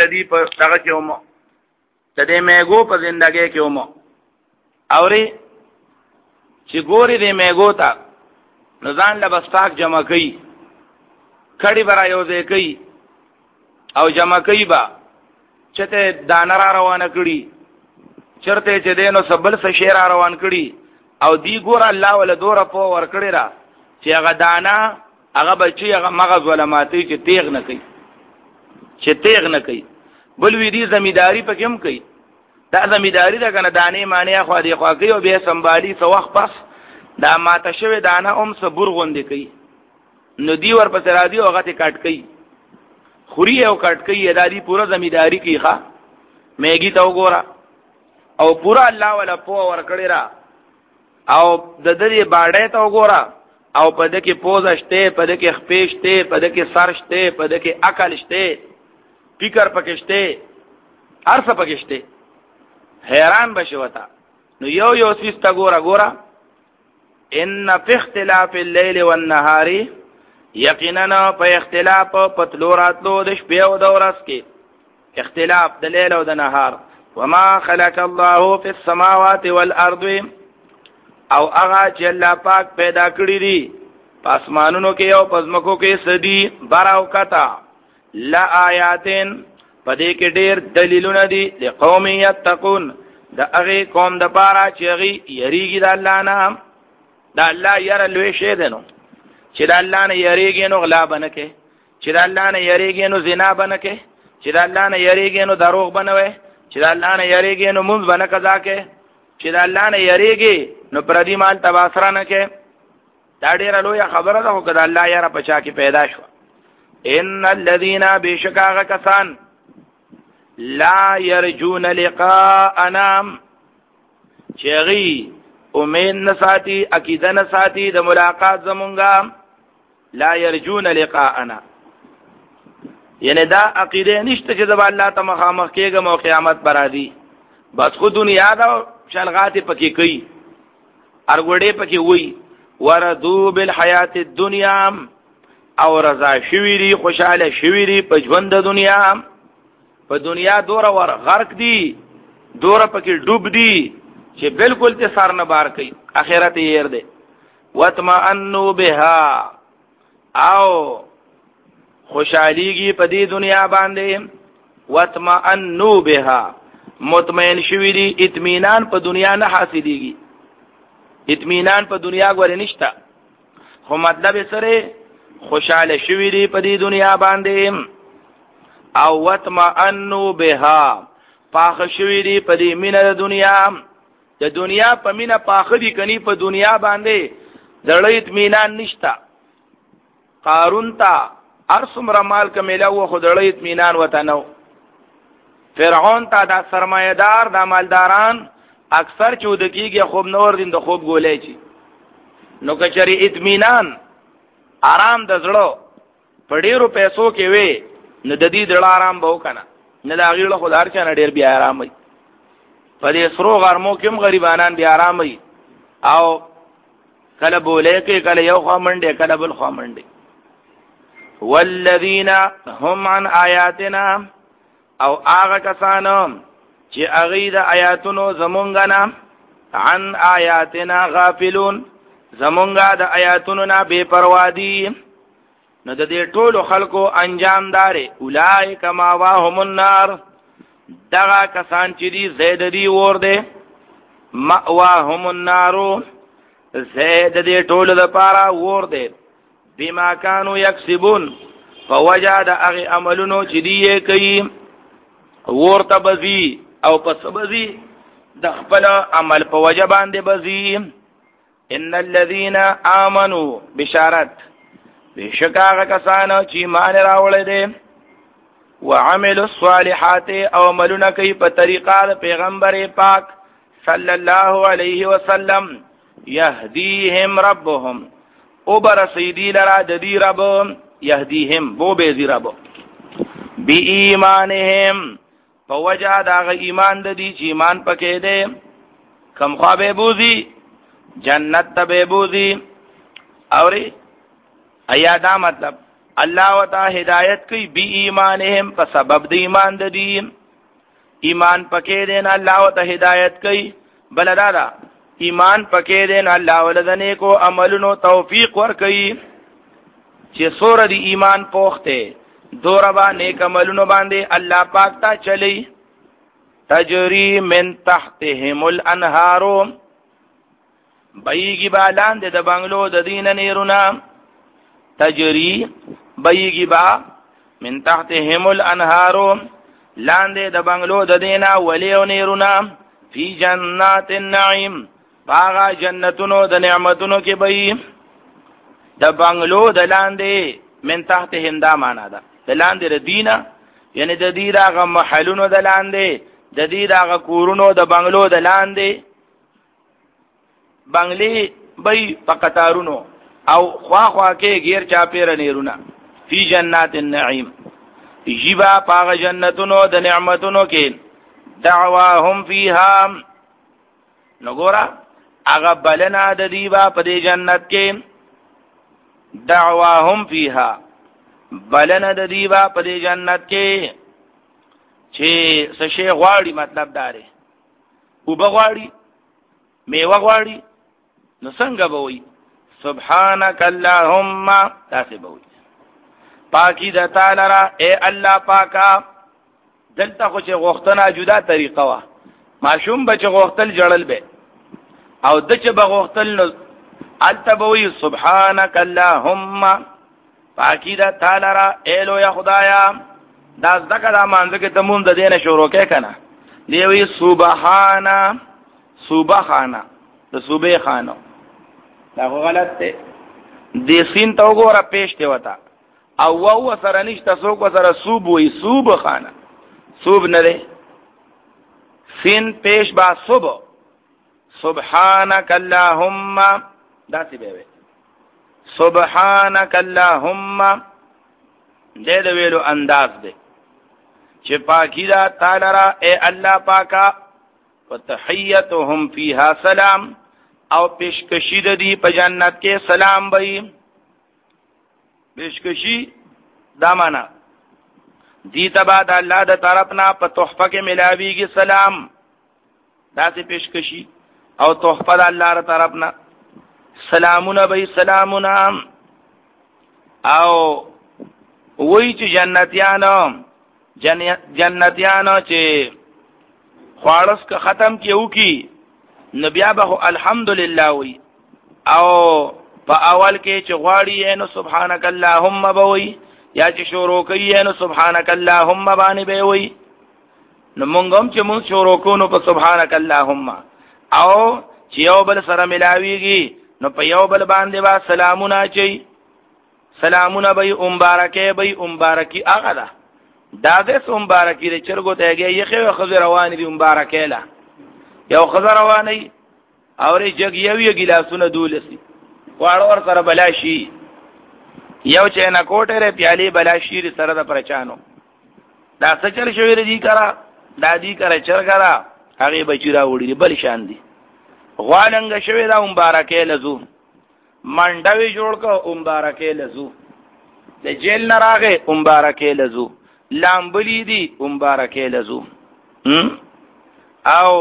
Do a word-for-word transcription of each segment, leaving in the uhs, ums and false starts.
دی په دغه کې ومو د دې میګو په زندګۍ کې ومو اوري چې ګوري دې میګو ته نزان له بستاک جمع کوي کړي برا یو ځای کوي او جمع کوي با چته دانه را روانه کړي چرته چې دینو سبل څه شیر روان کړي او دی ګور الله ول دوره په ور کړی را چې هغه دانا هغه بچي هغه مغز ولا ماتي چې تیغ نه کوي چې تیغ نه کوي بل وی دي زمیداری په کوم کوي دا زمیداری دا کنه دانه معنی خو دی خو کوي او به سنبالي سو وخت پس دا ماته شوی دانه اوم صبر غوندې کوي نو دی ور پس را دی او هغه ته کټ کوي خوري او کټ کوي دا دی پورا زمیداری کوي ښا میګي تا وګوره او پورا الله ولا پو ور کړی را او د دې باډې ته وګوره او په دې کې پوز شته په دې کې خپې شته په دې کې سر شته په دې کې عقل شته فکر پکې شته هر څه پکې شته حیران بشوتا نو یو یو سیس تا ګوره ګوره ان فی اختلاف الليل والنهار یقینا په اختلاف په تلوراتلو د شپې او د ورځ کې اختلاف د لیل او د نهار وما خلق الله فی السماوات والارض او هغه چې الله پاک پیدا کړی دي پاسمانونو کې او پزمکو کې سدي براو کتا لا آیاتن پدې کې ډېر دلیلونه دي د قوم یتقون د هغه قوم د پاره چې هغه یریږي د الله نه د الله یره لوی شه ده نو چې د الله نه یریږي نو غلا بنکه چې د الله نه یریږي نو زنا بنکه چې د الله نه یریږي نو دروغ بنوي چې د الله نه یریږي نو مونږ بنه قضا کې چې د الله نه یریږي نو پردي مال تباسره نه کې دا ډیره لوی خبره ده خو د الله یاره پچا کې پیدا شو ان الذين بشکاغه کسان لا يرجون لقاءنا چغي امید نساتی عقیده نساتی د ملاقات زمونږه لا يرجون لقاءنا یعنی دا عقیده نشته چې د الله ته مخامخ کېږم او قیامت برادي بس خو دنیا دا شلغات پکې کوي ارګوډې پکې وای وردو بالحیات الدنیا او رضا شویری خوشاله شویری په ژوند د دنیا په دنیا دوره ور غرق دي دوره پکې ډوب دي چې بالکل ته سر نه بار کوي اخرت یې ير دي وتمنو بها او خوشاليږي په دې دنیا باندې وتمنو بها مطمئن شویری اطمینان په دنیا نه حاصلېږي اطمینان په دنیا غوړې نشتا خو مطلب سره خوشاله شویری په دې دنیا باندې او وتمنو بها پاخ شویری په دې مینه د دنیا د دنیا په مینه پاخ دي کني په دنیا باندې دړې اطمینان نشتا قارون تا ارسم رمال کملا و خدړې اطمینان وته نو فرعون تا دا سرمایدار دا مالداران اکثر چودکیږي خوب نور دین د خوب ګولې چی نو کچري اطمینان آرام د زړه په ډیرو پیسو کې وي نو د دې دړه آرام به وکنه نه دا غیړه خدای چا نه ډیر بیا آرام وي په دې سرو غرمو کې هم غریبانان بیا آرام وي او کله بولې کې کله یو خوا منډه کله بل خوا منډه والذین هم عن آیاتنا او هغه کسانو چې هغه د آیاتونو زمونږ نه عن آیاتنا غافلون زمونږه د آیاتونو نه بے پروا دي نو د دې ټولو خلکو انجام داري اولائک ماواهم النار دغه کسان چې دي زید دي ور دي ماواهم النار زید دي ټولو لپاره ور دي بما كانوا يكسبون فوجد اغه عملونو چې دي کوي ورته بزي او پس بزي د خپل عمل په وجه باندې بزي ان الذين امنوا بشارت بشکاغه کسانو چې ایمان راوړل دي وعملوا الصالحات او عملونه کوي په طریقه د پیغمبر پاک صلی الله علیه وسلم يهديهم ربهم او بر سیدی لرا د دې رب يهديهم بو به زی رب بی ایمانهم په وجه دا غ ایمان د دې چې ایمان پکې ده کم خوابه بوزي جنت ته به بوزي اوري ایا دا مطلب الله وتا هدایت کوي بی ایمانهم په سبب د ایمان د دې ایمان پکې دین الله وتا هدایت کوي بلدادا ایمان پکې دین الله ولدنه کو عملونو توفیق ور کوي چې سور دی ایمان پوخته دوربا نیک عملونو باندې الله پاک تا چلی تجری من تحتهم الانهار بایگی با لاندې د بنگلو د دین نیرونا تجری بایگی با من تحتهم الانهار لاندې د بنگلو د دینا ولیو نیرونا فی جنات النعیم باغ جنتونو د نعمتونو کې بای د بنگلو د لاندې من تحتهم دا معنا ده د لاندې د دینا یعنی د دې راغه محلونو د لاندې د دې راغه کورونو د بنگلو د لاندې بنگلې بای پقطارونو او خوا خوا کې غیر چا پیر نیرونا فی جنات النعیم جیبا پاغ جنتونو د نعمتونو کې دعواهم فیها نګورا هغه بلنا د دیوا په دې جنت کې دعواهم فیها بلنا د دیوا په دې جنت کې چې څه شی غواړي مطلب داره او بغواړي میوه غواړي نو څنګه به وي سبحانك اللهم تاسو به وي پاکی د تعالی را اے الله پاکا دلته خو چې غوښتنه جدا طریقه وا ماشوم بچ غوښتل جړل به او د چې بغوښتل نو التبوی سبحانك اللهم پاکی د تعالی را اے لو یا خدایا دا ځکه دا مانځه کې تمون د دینه شروع کې کنه دیوی سبحانا سبحانا د صوبې خانو دا غلط دی د سین تو ګوره پېشته وتا او وو سره نشته څوک سره صوب وي صوب خانه صوب نه دی سین پېش با صوب سبحانك اللهم دا سی به سبحانك اللهم دې د ویلو انداز دی چې پاکی دا تعالی را اے الله پاکا وتحیتهم فیها سلام او پیشکشی د دی په جنت کې سلام وي پیشکشی دا معنا دی تبا د الله د طرفنا په تحفه کې ملاویږي سلام دا سي پیشکشی او تحفه د الله تر طرفنا سلامونه به سلامونه او وای چې جنتیانو جنتیانو چې خوارس که ختم کیو کی نبیا به الحمدلله وی او په اول کې چې غواړي نو سبحانك اللهم بوي یا چې شروع کوي نو سبحانك اللهم باندې به وي نو مونږ هم چې مونږ شروع کوو په سبحانك اللهم او چې یو بل سره ملاويږي نو په یو بل باندې با سلامونه چي سلامونه به مبارکه به مبارکي هغه ده دا دې مبارکي د چرګو ته یې یخه خزر روان دي مبارکه لا یو خزر رواني او ری جګ یو یو ګلاسونه دولسي واړو ور سره بلاشي یو چې نه کوټره پیالي بلاشي سره د پرچانو دا څه چل شوی ردی کرا دادی کرا چرګرا هغه بچی را وړي بل شان دي غوالنګ شوی دا مبارکه لزو منډوي جوړ کو مبارکه لزو د جیل نه راغې مبارکه لزو لامبلی دي مبارکه لزو او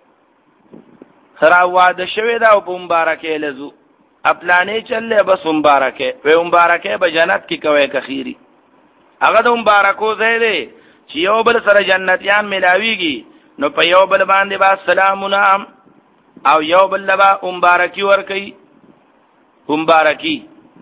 سره واده شوی دا په مبارکه لزو خپلانه چلې بس مبارکه په مبارکه به جنت کې کوي کخيري هغه د مبارکو زیاده چې یو بل سره جنتیان ملاويږي نو په یو بل باندې با سلامونه او یو بل لبا مبارکي ور کوي مبارکي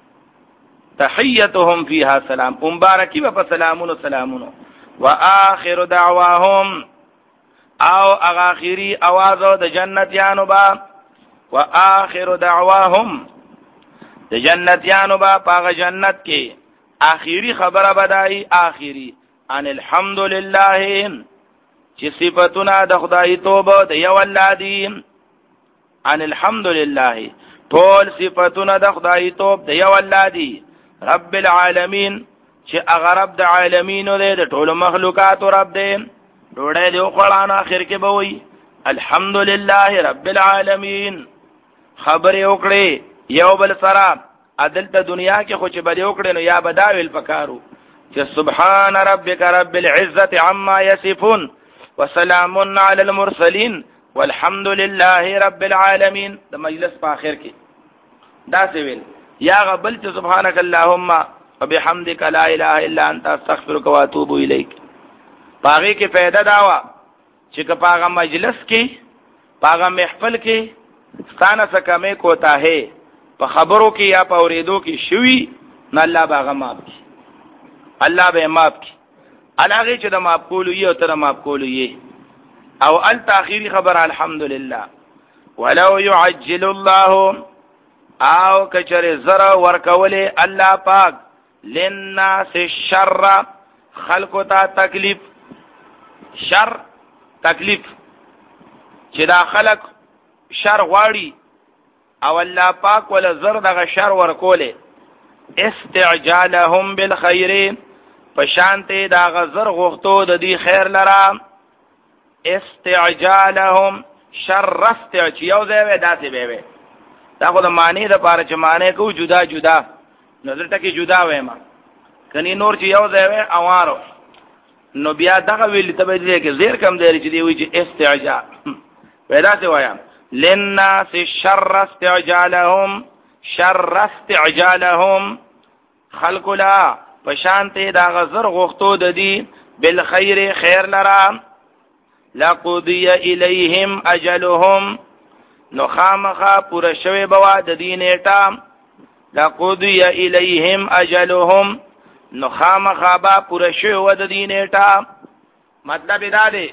تحيتهم فيها سلام مبارکي په سلامونو سلامونو واخر دعواهم او اخری आवाज د جنتیانو با واخر دعواهم د جنتیانو با پاغه جنت کې اخری خبره بدای اخری ان الحمد لله چې صفاتنا د خدای توبه د یو الله دی ان الحمد لله ټول صفاتنا د خدای توبه د یو الله دی رب العالمین چې هغه رب د عالمینو دی د ټول مخلوقات رب دی ډوړې دی قرآن اخر کې به وي الحمدلله رب العالمین خبر وکړي یو بل سره عدل ته دنیا کې خو چې بده وکړي نو یا بداویل پکارو چې سبحان ربک رب العزه عما یصفون وسلام علی المرسلین والحمد لله رب العالمین. د مجلس په اخر کې دا څه ویل یا غبل چې سبحانك اللهم وبحمدك لا اله الا انت استغفرك واتوب اليك. پاغه کې فائدہ داوا چې که پاغه مجلس کې پاغه محفل کې ستانه سکمه کوتا ہے په خبرو کې یا په اوریدو کې شوي نه الله باغه ماف کی الله به ماف کی علاوه چې د ماف کولو یو تر ماف کولو یې او ال تاخيري خبر الحمدلله. ولو يعجل الله او کچره زرا ورکوله الله پاک للناس الشر خلقو ته تکلیف شر تکلیف چې دا خلق شر غواړي او الله پاک ول زر دغه شر ورکوله استعجالهم بالخير پشانته دا غزر غوښتو د دې خیر لرا استعجالهم شر استعجیو زوی داسې به دا خو د معنی د پاره چې معنی کو جدا جدا نظر ټکی جدا وایم کني نور چې یو زوی اوارو نو بیا دغه ویل ته به دې کې زیر کم دی چې دی وی چې استعجال پیدا څه وایم للناس شر استعجالهم شر استعجالهم خلق لا پشانته دا غزر غختو د دی بالخير خیر لرا لقضي اليهم اجلهم نو خامخا پورا شوی بوا د دینېټا لقضي اليهم اجلهم نو خامخا با پورا شوی و د دینېټا. مطلب دا دی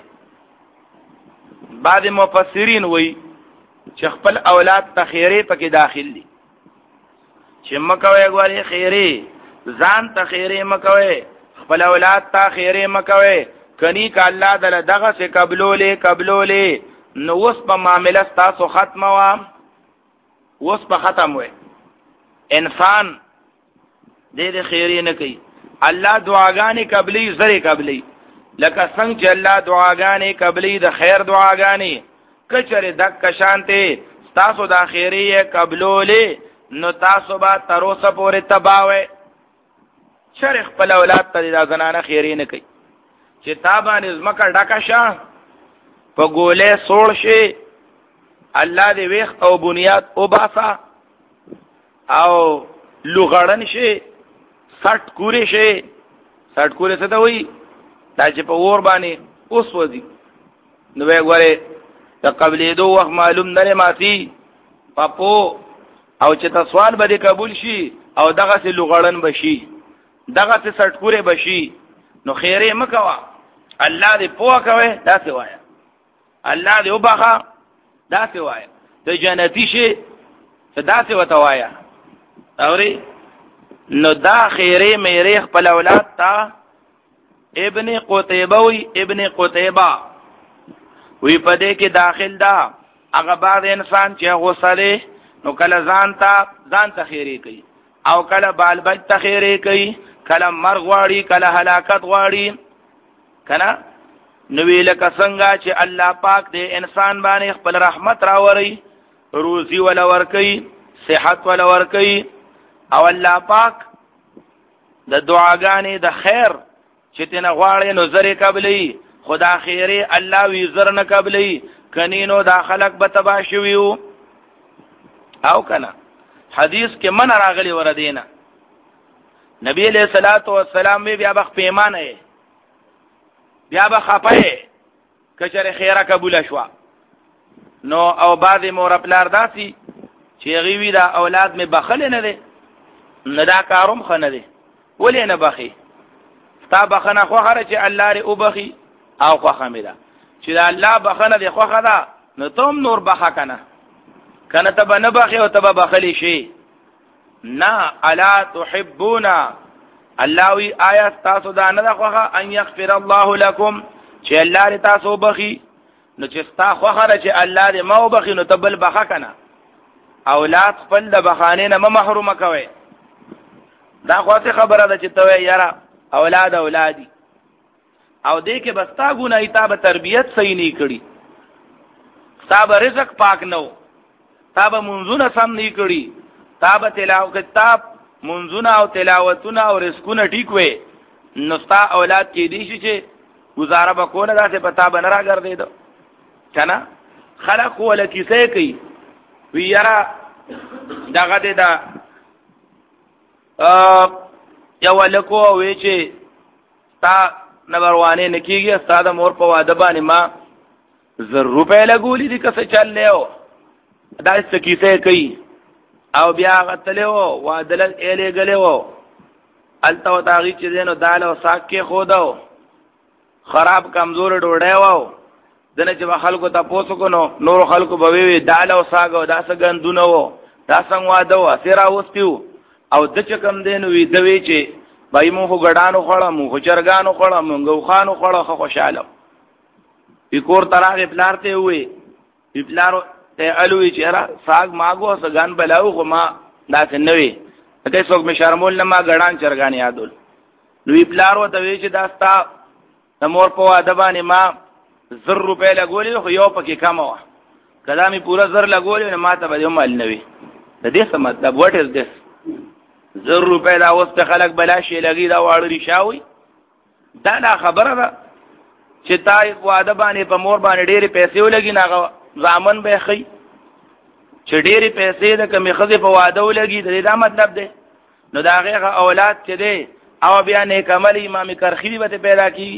بعض مفسرین وی چې خپل اولاد ته خیره پکې داخل دي چې مکوي غواړي خیره ځان ته خیره مکوي خپل اولاد ته خیره مکوي کني ک الله دل دغه سے قبلولې قبلولې نو وس په معاملې تاسو ختمه وا وس په ختم وي انسان دې دې خیره نه کوي الله دعاګانې قبلي زری قبلي لکه څنګه چې الله دعاګانې قبلي د خیر دعاګانې کچره دک شانته تاسو د خیره قبلولې نو تاسو به تر اوسه پورې تباوي شرخ په اولاد ته د زنانه خیره نه کوي چې تابانه زمکه ډکا شه په ګولې سوړ شي الله دې ویخ او بنیاد او باسا او لوغړن شي سټ کوري شي سټ کوري څه ته وي دا چې په ور باندې اوس وځي نو وګوره د قبلې دو وخت معلوم نه ماتي پاپو او چې تا سوال به قبول شي او دغه سه لوغړن بشي دغه سه سټ کوري بشي نو خیره مکوا الله دې پوها کوي دا څه وایا الله دې وبخا دا څه وایا ته جنتی شي دا څه وته وایا اوري نو دا خیره مې خپل اولاد تا ابن قتيبه وی ابن قتيبه وی پدې کې داخل دا هغه بعد انسان چې غوسره نو کله ځان ته ځان ته خیره کوي او کله بال بچ ته خیره کوي کله مرغ غواړي کله هلاکت غواړي کنه نو ویل کڅنګا چې الله پاک دې انسان باندې خپل رحمت راوړي روزي ولا ورکي صحت ولا ورکي او الله پاک د دعاګانې د خیر چې تنه غواړي نو زری قبلي خدا خیره الله وی زر نه قبلي کنينو دا خلق به تبا شویو او کنه حدیث کې من راغلی ور دینه نبی علیہ الصلوۃ والسلام بیا بخ پیمانه بیا بخ خپه کچره خیره قبول شوا نو او بعض مور خپلار داسي چې غوی دا اولاد می بخل نه دي نه دا کاروم خنه دي ولې نه بخي تا بخنه خو خره چې الله ری او بخي او خو خمیدا چې دا الله بخنه دی خو خدا نو تم نور بخا کنه کنه تب نه بخي او تب بخلی شي نا الا تحبونا الله وی آیات تاسو دا نه خوخه ان یغفر الله لكم چې الله ری تاسو بخي نو چې تا خوخه چې الله دې مو بخي نو تبل بخا کنه اولاد خپل د بخانه نه محروم کوي دا خواته خبره ده چې ته یاره اولاد اولادي او دې کې بستا ګونه ایتاب تربيت صحیح نه کړي تاب رزق پاک نو تاب منځونه سم نه کړي تاب تلاو کتاب منځونه او تلاوتونه او رزقونه ټیک وي نو ستا اولاد کې دي چې گزاره بکونه داسې پتا بن را ګرځیدو کنه خلق ولا کیسه کوي وی یرا دغه دې دا ا یو لکو وی چې تا نبروانه نکیږي استاد مور په واده باندې ما زر روپے لګولې دي کسه چل لیو دا څه کیسه کوي او بیا غتلو وادل اله غلو التو تاغي چې دینو دال او ساک کې خودو خراب کمزور ډوډۍ وو دنه چې خلکو ته پوسو کو نو نور خلکو به وی دال او ساګ او داسه غندونه وو دا څنګه واده و سیرا وستیو او د چکم دینو وی دوی چې بای مو خو غډانو خړم مو چرګانو خړم مو خانو خړم خو خوشاله وکور تراغه پلارته وي پلارو ته الوی چې را ساګ ماګو سګان بلاو خو ما داسې نوي ته څوک می شرمول نه ما غډان چرګان یادول نو پلارو ته وی چې داستا مور په واده باندې ما زر روپے لګولې خو یو پکې کم و کله می پورا زر لګولې نه ما ته به مال نوي د دې څه مطلب وات از دس زر روپے دا اوس په خلک بلا شي لګي دا واړو ریشاوي دا دا خبره ده چې تا واده باندې په مور باندې ډېری پیسې ولګي نه ځامن به خي چې ډېری پیسې د کمی خزه په واده ولګي دا مطلب ده نو دا هغه اولاد چې ده او بیا نیک عمل امام کرخی به پیدا کی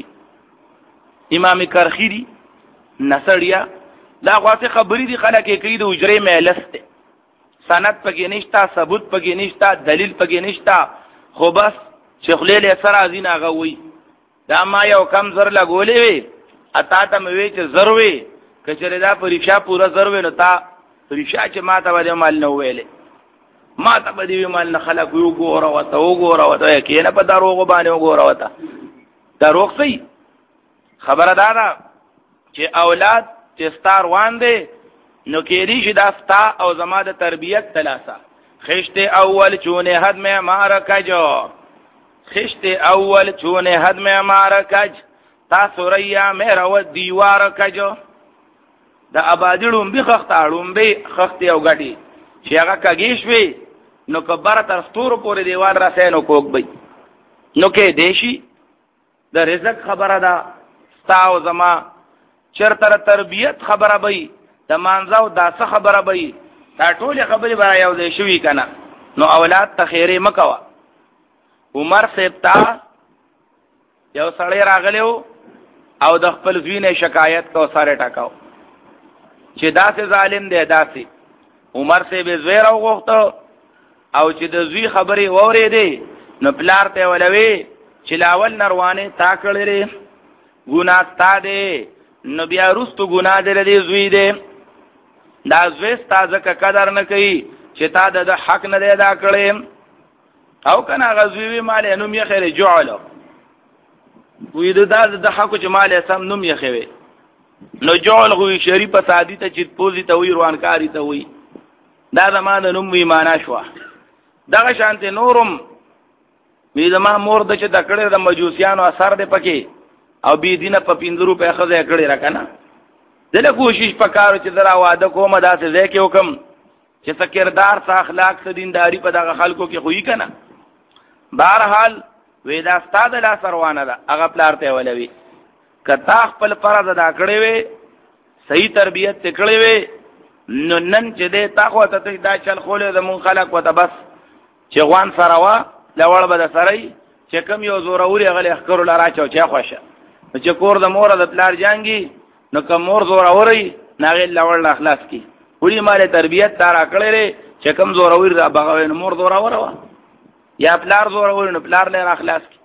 امام کرخی نسړیا دا غواته خبرې دي خلک کوي د اجره مهلسته سند پکې نشتا ثبوت پکې نشتا دلیل پکې نشتا خو بس شیخ لیل سر ازین هغه وی دا ما یو کم زر لګولې وي اتا ته مې چې زر وي کچره دا پریشا پورا زر وي نو تا پریشا چې ما ته باندې مال نه ویلې ما ته باندې مال نه خلک یو ګوره وته او ګوره وته کې نه په دروغ باندې وګوره وته دروغ صحیح خبردار چې اولاد چې ستار وان دي نو کېږي چې دا ستا او زما د تربیت تلاسا خشت اول چونه حد میں مار کجو خشت اول چونه حد میں مار کج تا سوریا میرا و دیوار کجو دا ابادړم به خختاړم به خخت او غټي چې هغه کګیش وي نو کبره تر ستورو پورې دیوال را سينو کوک بي نو کې دیشي د رزق خبره ده ستا او زما چرته تربیت خبره بي د مانځو داسه خبره بي دا ټول خبرې به یو ځای شوي کنه نو اولاد ته خیره مکوا عمر سیبتا یو سړی راغلیو او د خپل زوینه شکایت کو سره ټاکاو چې داسې ظالم دی داسې عمر سی به زویر او غوښته او چې د زوی خبرې وورې دی نو پلار ته ولوي چې لاول نروانه تا کړلې ګناه تا دی نو بیا رستو ګناه دې دې زوی دی دا زوی ستاسو قدر نه کوي چې تا د حق نه دی ادا کړې او کنه غزوی مال نوم یې خیر جوړلو وې د د حق چې مال سم نوم یې خوي نو جوړ غوي شریف سادي ته چې پوزي ته وی روانکاری ته وی دا زمانه نوم وی معنا شو دغه شانت نورم وی زما مور د چې د کړه د مجوسیانو اثر دی پکې او بي دینه په پینځرو په خزه کړي راکنه دله کوشش پکارو چې درا واده کومه داسې ځای کې حکم چې سکردار څخه اخلاق څخه دینداری په دغه خلکو کې خوې کنه بهرحال وې دا ستاد لا سروانه ده هغه پلارته ولوي کتا خپل فرض ادا کړی وي صحیح تربیت تکړی وي نو نن چې دې تاخو ته دا چل خولې د مون خلق وته بس چې غوان سره وا لوړ به سره چې کم یو زوروري غلې اخکر لرا چاو چې خوشه چې کور د مور د پلار جانګي نو کوم مور زوروري ناغه لوړ اخلاص کی وړي مال تربیت تار کړی لري چې کم زوروري د بغوین مور زورور وا یا پلار زورور نو پلار له اخلاص کی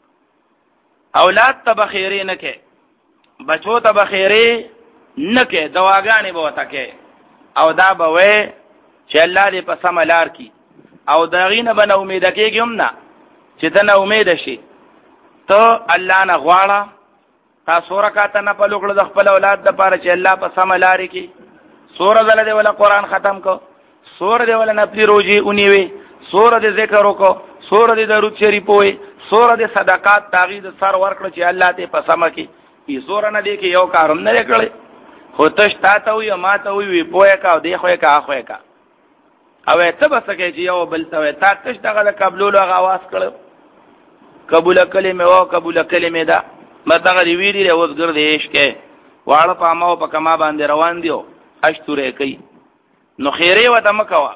اولاد ته بخیری نه کې بچو ته بخیری نه کې دواګانې به وته کې او دا به وې چې الله دې په سم لار کی او داغینه به امید کېږم نه چې ته نه امید شي ته الله نه غواړه تاسو راکاته نه په لوګړو د خپل اولاد د پاره چې الله په سم لار کی سورہ زله دې ولا قران ختم کو سورہ دې ولا نفلی روزي اونیوي سورہ دې ذکر وکړو سورہ دې درود شریف وې سورہ دې صدقات تاغید سر ورکړه چې الله ته په سم کی ای سورہ نه دې کې یو کارم نه کړي خو تش تا ته وي ما ته وي پوهه کا دی خو کا خو کا او ته بس کې چې یو بل ته تا تش دغه د قبولو غواس کړو قبول کلمه او قبول کلمه دا مته غری ویری اوس ګرځې عشق واړه پامه او په کما باندې روان دیو اشتوره کوي نو خیره وته مکوا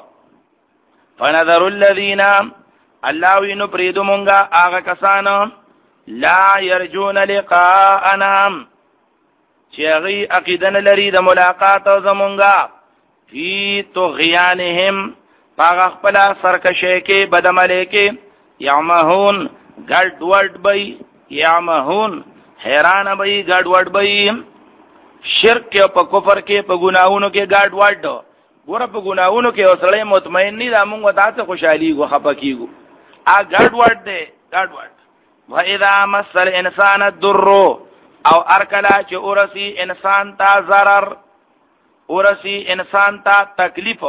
فنذر الذين الله وینو پریدو مونږه هغه کسان لا يرجون لقاءنا چې هغه عقیدن لري د ملاقات او زمونږه فی طغیانهم پاغ خپل سرکشه کې بدعمله کې یعمهون ګډ وډ بای یعمهون حیران بای ګډ وډ بای شرک او په کفر کې په ګناہوں کې ګډ وډ ګور په ګناہوں کې اوسړې مطمئن نه دا موږ تاسو خوشحالي غو خپکیګو ا ګډ وډ دې ګډ وډ و اذا مس الانسان الضر او ارکلا چې اورسی انسان ته zarar اورسی انسان ته تکلیف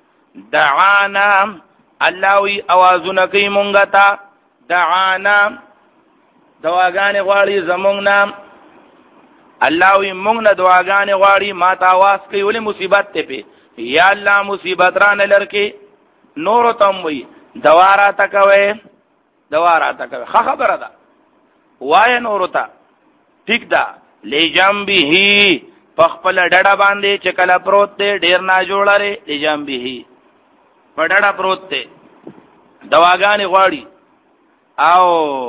دعانا الله وی اوازونه کوي مونږ ته دعانا دواګانې غواړي زمونږ نام الله وی مونږ نه دواګانې غواړي ما ته आवाज کوي ولې مصیبت ته په یا الله مصیبت را نه لرکې نور تم وی دوارا تکوي دوارا تکوي خبره ده وای نور ته ٹھیک ده لجنبه پخپل ډډه باندې چې کله پروت دی ډیر نه جوړاره لجنبه په ډډه پروت دی دواګانې غواړي او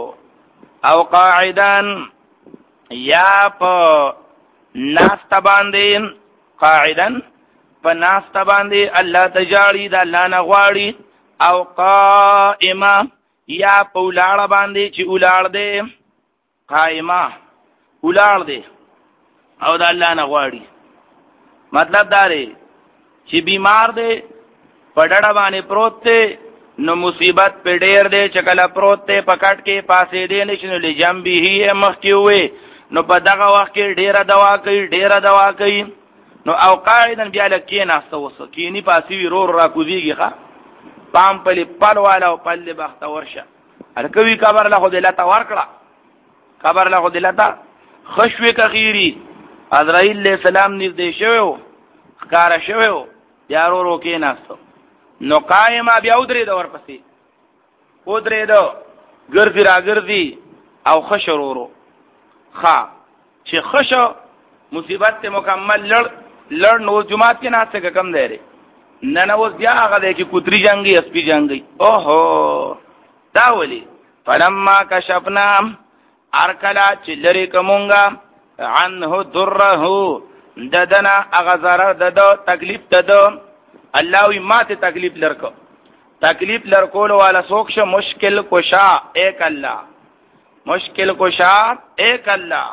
او قاعدان یا په ناست باندې قاعدن په ناست باندې الله تجاری د الله نه غواړي او قائمه یا په ولاړ باندې چې ولاړ دی قائمه ولاړ دی او د الله نه غواړي مطلب دا دی چې بیمار دی په ډډه باندې پروت دی نو مصیبت په ډیر دی چې کله پروت دی پکټ کې پاسې دی نشي نو لجنبه مخ کې وي نو په دغه وخت کې ډیره دوا کوي ډیره دوا کوي نو او قاعدن بیا لکې ناسته وسه کینی پاسې وی رور را کوزيږي ښا پام پلی پل والا او پل بخت ورشه الکوي خبر له خدای له تا ورکړه خبر له خدای له تا خشوي کخيري عزرائیل علیہ السلام نږدې شوو ښکارا شوو بیا ورو کې ناسته نو قائمه بیا ودرې د ورپسې ودرې دو ګرځي را ګرځي او خشرورو خا چې خشو مصیبت ته مکمل لړ لړ نو جمعات کې ناسته کم دی نه نه اوس بیا هغه دی چې کوتري جنگي اسپی جنگي اوهو دا ولي فلما کشفنا ارکلا چې لري کومونګه عنه دره ددنا اغزر ددو تکلیف ددو الله وی ماته تکلیف لرکو تکلیف لرکول والا سوکش مشکل کشا ایک الله مشکل کشا ایک الله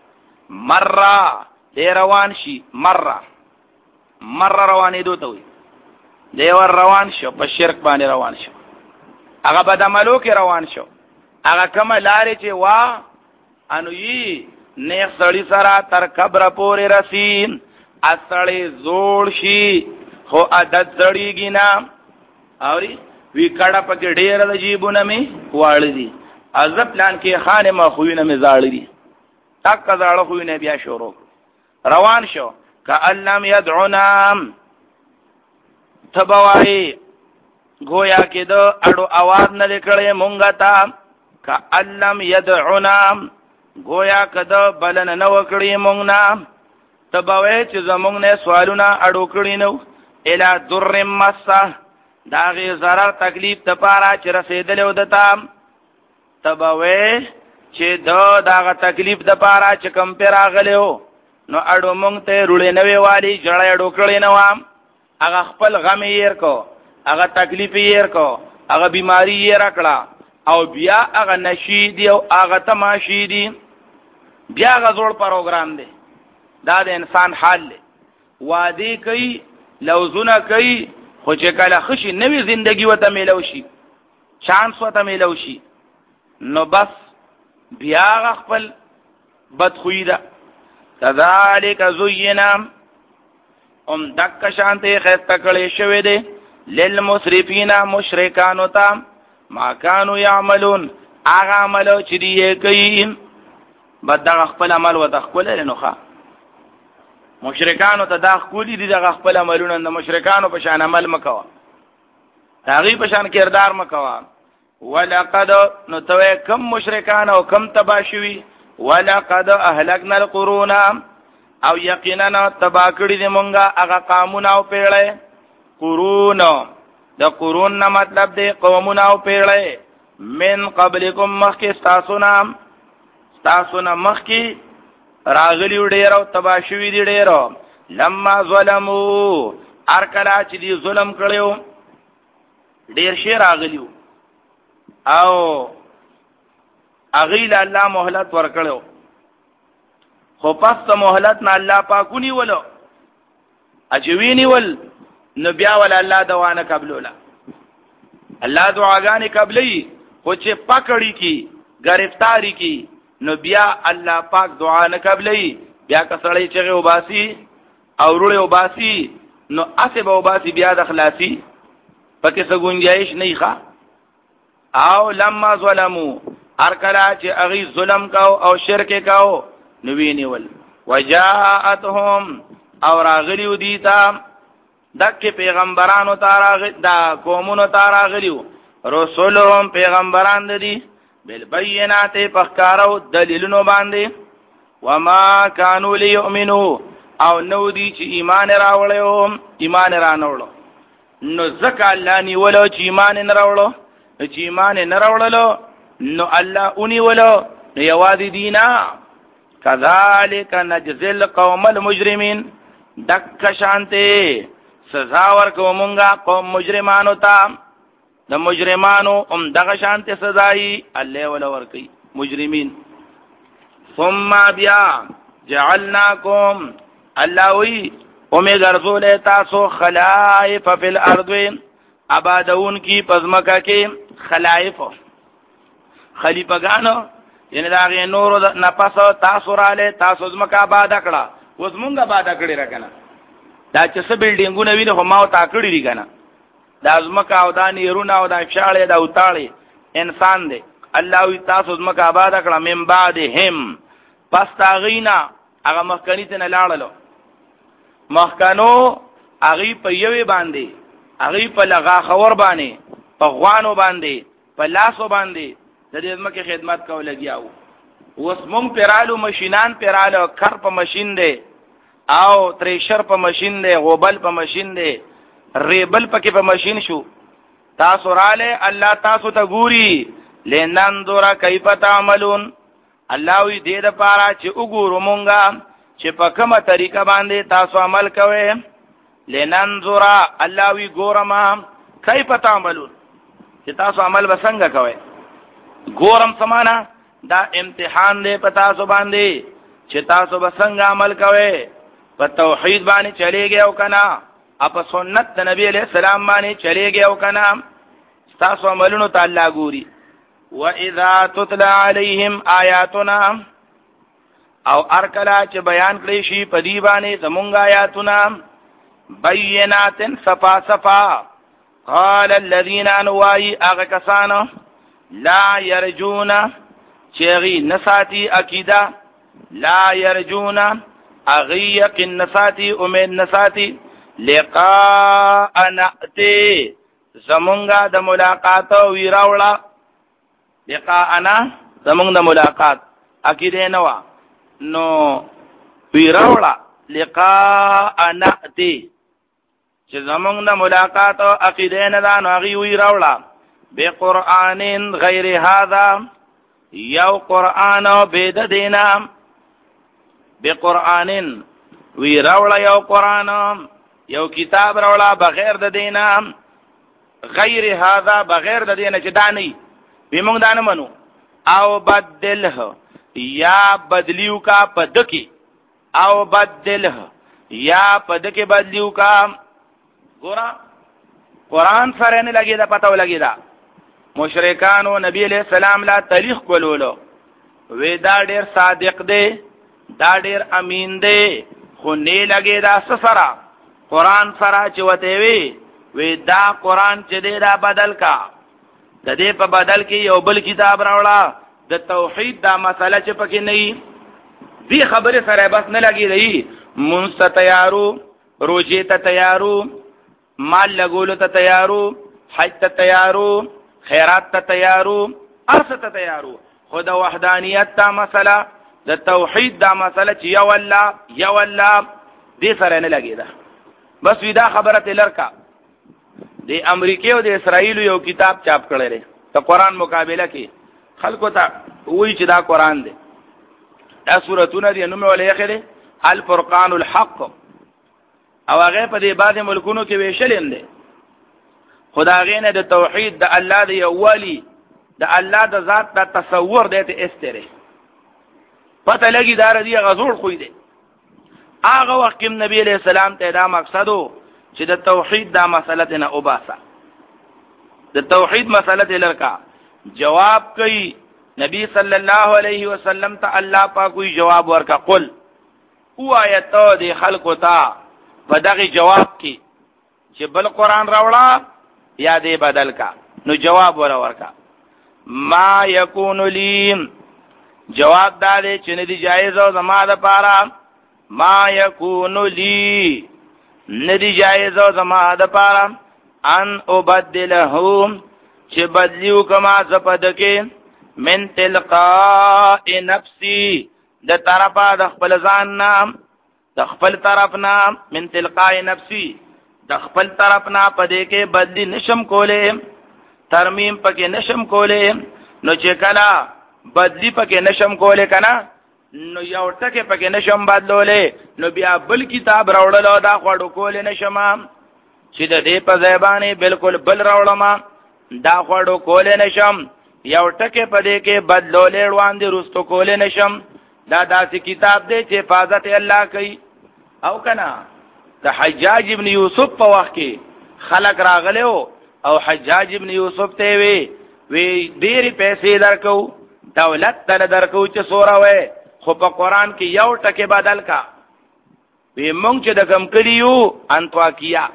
مرہ دی روان شي مرہ مرہ روانې دوته وي دی ور روان شو په شرک باندې روان شو هغه بدعملو کې روان شو هغه کوم لارې چې وا انو یي نیک سړی سره تر قبر پورې رسین اصلې زوړ شي خو عادت زړیږي نه اوري وی کړه پکې ډېر د جیبونه می واړ دي عذاب پلان کې خانه ما خوینه می زاړ دي تک زاړه خوینه بیا شروع روان شو کألم يدعونا تبوای گویا کې د اړو आवाज نه لیکړې مونږه تا کألم يدعونا گویا کده بلن نو کړی مونږ نه تبوای چې زمونږ نه سوالونه اړو کړی نو الا در مسه داغه zarar تکلیف ته پاره چې رسیدل ودتا تبوي چې دا داغه تکلیف د پاره چې کم پر راغلو نو اډو مونږ ته رولې نوې والی جړې اډو کړې نو هغه خپل غم یې ورکو هغه تکلیف یې ورکو هغه بیماری یې راکړه او بیا هغه نشید او هغه تماشیدی بیا غزور پروګرام دی دا د انسان حال دی وادي کوي لوزونه کوي خو چې کله خشي نوې زندگی وته میلو شي چانس وته میلو شي نو بس بیا خپل بدخوی ده کذالک زینا ام دک شانته خسته کړي شوی دی للمسرفین مشرکانو ته ما كانوا يعملون هغه عمل چې دی کوي بدغه خپل عمل وته خپل نه ښه مشرکانو ته دا خولي دي دغه خپل عملونه د مشرکانو په شان عمل مکوا هغه په شان کردار مکوا ولقد نتوي کم مشرکان او کم تباشوي ولقد اهلكنا القرون او یقینا تبا کړی دی مونږه هغه قومونه او پیړې قرون د قرون نه مطلب دی قومونه او پیړې من قبلکم مخکی تاسو نام تاسو نه مخکی راغلی ډیرو تباشوي دی ډیرو لما ظلموا ارکلا چې دی ظلم کړو ډیر شي راغلیو او اغیل الله مهلت ورکړو خو پس ته مهلت نه الله پاکونی ولو اجوینی ول نو بیا ول الله دوانه قبلولا الله دعاګانې قبلې خو چې پکړی کی گرفتاری کی نو بیا الله پاک دعا نه قبلې بیا کسړی چې وباسي او وروړي وباسي نو اسبه وباسي بیا د خلاصي پکې څه گنجائش نه ښه او لما ظلموا ارکلا چې اغي ظلم کاو او شرک کاو نو وینول وجاءتهم او راغلیو دیتا دک پیغمبرانو تاراغ دا قومونو تاراغلیو رسولهم پیغمبران دي بالبينات پخکارو دلیلونو باندې وما كانوا ليؤمنوا او نو دي چې ایمان راوړیو ایمان رانوړو نو زکه الله نیولو چې ایمان نه راوړو چې ایمان نه راوړلو نو الله اونی ولو نو یوازې دینا کذالک نجزی القوم المجرمین دک شانته سزا ورکو مونږه قوم مجرمانو ته د مجرمانو هم دغه شانته سزای الله ولا ورکی مجرمین ثم بیا جعلناکم الله وی اومه ګرځول تاسو خلائف فی الارض آبادون کی پزمکا کې خلائف خلیفګانو یعنی دا غي نور نه پاسو تاسو رااله تاسو زمکا آباد کړه اوس مونږه آباد کړی راکنه دا چې څه بلډینګونه ویني هم او تا کړی دي کنه دا زمکا او دا نیرونه او دا شاله دا وتاړي انسان دی الله وی تاسو زمکا آباد کړه من بعد هم پس تا غینا هغه مخکنی ته نه لاړلو مخکنو هغه په یوې باندې هغه په لغا خور باندې په غوانو باندې په لاسو باندې د دې ځمکه خدمت کول لګیاو اوس مونږ پیرالو ماشینان پیرالو کار په ماشین دی او تریشر په ماشین دی غوبل په ماشین دی ریبل پکې په ماشین شو تاسو رااله الله تاسو ته ګوري لننظر کیف تعملون الله وی دې د پاره چې وګورو مونږه چې په کومه طریقه باندې تاسو عمل کوئ لننظر الله وی ګورما کیف تعملون چې تاسو عمل وسنګ کوئ ګورم سمانا دا امتحان دې پتا سو باندې چې تاسو وسنګ عمل کوئ په توحید باندې چلےږي او کنا اپ سنت د نبی علیہ السلام باندې چلےږي او کنا تاسو عملونو ته الله ګوري واذا تتلى عليهم آیاتنا او ارکلا چې بیان کړی شي په دی باندې زمونږ آیاتنا بینات صفا صفا قال الذين انواي اغكسانو لا يرجون چغي نساتی عقیده لا يرجون اغيق النساتی امید نساتی لقاء نأتی زمونږه د ملاقات ویراوړه لقاءنا زمونږ د ملاقات عقیده نو نو ویراوړه لقاء نأتی چې زمونږ د ملاقات عقیده نه دا نو غي ویراوړه به قران غیر هذا یو قران بيد دینا به قران ویراوړه یو قران یو کتاب راوړه بغیر د دینا غیر هذا بغیر د دینا چې دانی به موږ دانه منو او بدله یا بدلیو کا پدکی او بدله یا پدکی بدلیو کا ګورا قران سره نه لګی دا پتاو لګی دا مشرکانو نبی علیہ السلام لا تاریخ کولولو وې دا ډیر صادق دی دا ډیر امین دی خو نه لګی دا سره قران سره چې وته وی وې دا قران چې دی دا بدل کا د دې په بدل کې یو بل کتاب راوړه د توحید دا مسله چې پکې نه وي دې خبره سره بس نه لګی دی مونږ تیارو روزه ته تیارو مال لګولو ته تیارو حج ته تیارو، خیرات ته تیارو، ارث ته تیارو. خود وحدانیت تا مسله، د توحید دا مسله چې یو الله یو الله دې سره نه لګیدا. بس ودا خبره تلرکا د امریکای او د اسرایل یو کتاب چاپ کړی دی ته قرآن مقابله کې خلکو ته وایي چې دا قرآن دی. دا سورتونه دي نوم ولې اخره الفرقان الحق او هغه په دې بعد ملکونو کې ویشل دي. خدای نه د توحید د الله د یووالي د الله د ذات د تصور دته استره پته لګي دار دی غزور خوې دي. هغه وخت نبی علیہ السلام ته دا مقصدو چې د توحید دا مسله نه وباسه، د توحید مسله لرکا جواب کوي. نبی صلی الله علیه وسلم ته الله پاک کوئی جواب ورکا قل او آیت د خلقو ته په دغه جواب کې چې بل قرآن راوړه یا دې بدل کا. نو جواب ور ورکا ما یکون لیم، جواب دا دی چې نه دی جایز او زما د پاره، ما یکون لی ندی جایز او زما د پاره ان ابدلهم چې بدلیو کما زپدکې من تلقاء نفسی د طرفا د خپل ځان نام د خپل طرف نام من تلقاء نفسی د خپل طرف نه پدې کې بدلی نشم کوله، ترمیم پکې نشم کوله. نو چې کلا بدلی پکې نشم کوله کنا نو یو ټکه پکې نشم بدلولې نو بیا بل کتاب راوړل دا خوړو کول نشم چې د دې په ځبانه بالکل بل راوړم دا خوړو کول نشم. یو ټکه پدې کې بدلولې روان دي رستو کول نشم. دا داسې کتاب دی چې حفاظت الله کوي. او کنا د حجاج ابن یوسف په وخت کې خلق راغلو او حجاج ابن یوسف ته وی وی ډېری پیسې درکو، دولت تل درکو چې سورا وې، خو په قرآن کې یو ټکه بدل کا. وی مونږ چې د کم کلیو انطاکیه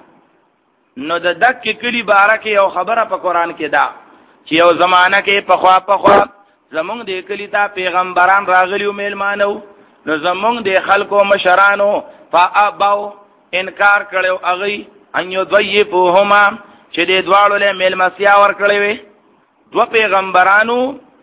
نو د دک کلی بارکه یو خبره په قرآن کې دا چې یو زمانہ کې په خوا په خوا زمونږ د کلی ته پیغمبران راغلیو میلمانو، نو زمونږ د خلکو مشرانو فاباو انکار کړو اغي ان یضیفوهما چې د دوالو له میلمسیا ور کړی وي. دو پیغمبرانو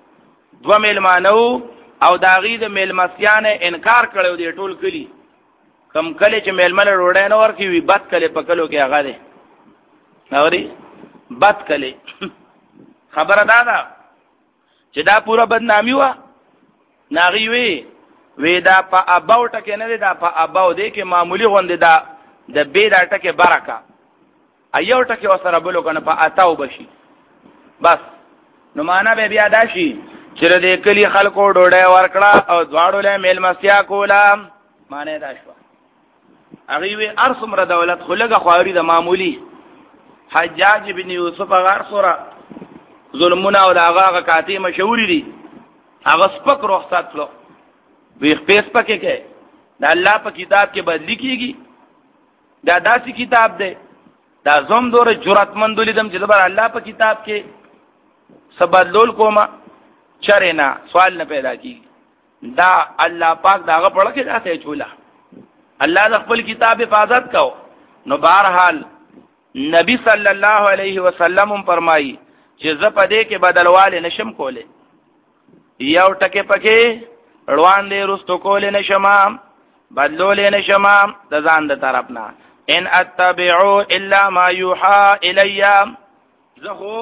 دو میلمانو او داغي د میلمسیانه انکار کړو دی ټول کلی. کم کله چې میلمنه روړې نه ورکی وي بد کله پکلو کې هغه دی نوري بد کله خبره دا ده چې دا پورا بدنامي وا ناغي وي وی دا په اباو ټکه نه دی، دا په اباو دی کې معمولی غوند دا د بی دا ټکه برکه ایو ټکه وسره بلو کنه په اتاو بشي بس. نو معنا به بیا داشي چې د کلی خلکو ډوډۍ ورکړه او دواړو له میلمستیا کوله. معنی دا شو هغه وی ارسمره دولت خلګه خواري د معمولی. حجاج ابن یوسف غار سره ظلمونه او هغه کاتی مشهور دي، هغه سپک رخصت کړو وی خپل پکې کې دا الله په کتاب کې بدلی کیږي. دا داسې کتاب دی دا زوم دوره جرأتمند لیدم چې د الله په کتاب کې سبدلول کوما چرینا سوال نه پیدا کیږي. دا الله پاک داغه پړه کې راته چولا الله د خپل کتاب حفاظت کو. نو بهرحال نبی صلی الله علیه وسلم فرمایي چې ز په دې کې بدلواله نشم کوله، یو ټکه پکې روان دي رستو کوله نشم بدلول نشم د ځان د طرف نه. ان اتبعو الا ما یوحى الی، زخو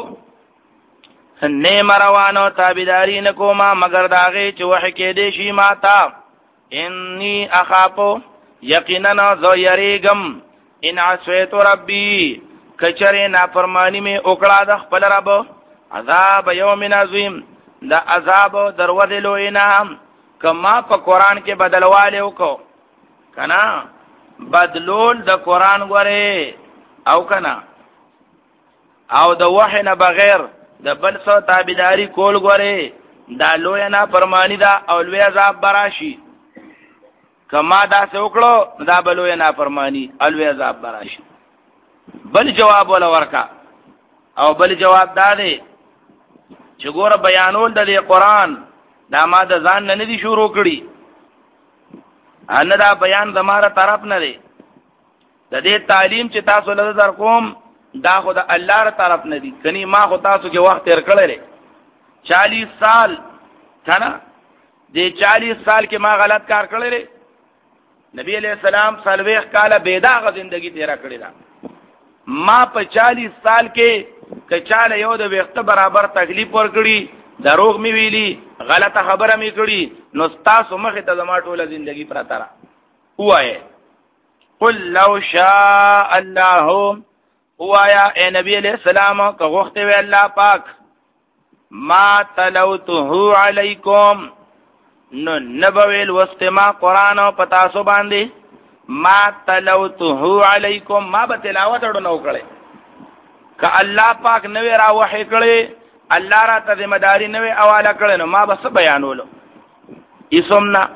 نه مروانو تابعداري نکوما مگر داغه چې وحی کې دې شي ماتا. انی اخافو یقینا ذو یریګم ان عصیت ربی کچره نافرمانی می وکړه د خپل رب عذاب یوم عظیم، دا عذاب درودلو انام کما په قران کې بدلواله وکړو کنا بدلول د قران غره او کنا او د وحی نه بغیر د بل څه تابعداري کول غره دا لوی نه فرمانی دا او لوی عذاب براشي. کما دا څه وکړو دا بلوی نه فرمانی الوی عذاب براشي. بل جواب ولا ورکا او بل جواب دا دی چې ګوره بیانول د قرآن دا ما د ځان نه دي شروع کړي، ان دا بیان زماره طرف نه دی. د دې تعلیم چې تاسو له در کوم دا خو د الله تر طرف نه دي. کني ما خو تاسو کې وخت تیر کړل چالیس سال کنه دې چالیس سال کې ما غلط کار کړل. نبی علیہ السلام سلویخ کاله بيداغه زندگی تیر کړی دا. ما په چالیس سال کې کچاله یو د وخت برابر تکلیف ورکړي، دروغ می ویلي، غلطه خبره می کړي، نو تاسو مخه ته زما ټوله زندگی پراته را وایي. قل لو شاء الله وایا اے نبی علیہ السلام که غوښته وی الله پاک ما تلوته علیکم نو نبویل واستما قرآن او پتا سو باندې ما تلوته علیکم ما به تلاوت اړو نو کړي که الله پاک نوې را وحی کړي الله را ته ذمہ داری نوې حواله کړي نو ما بس بیانولو اسمنا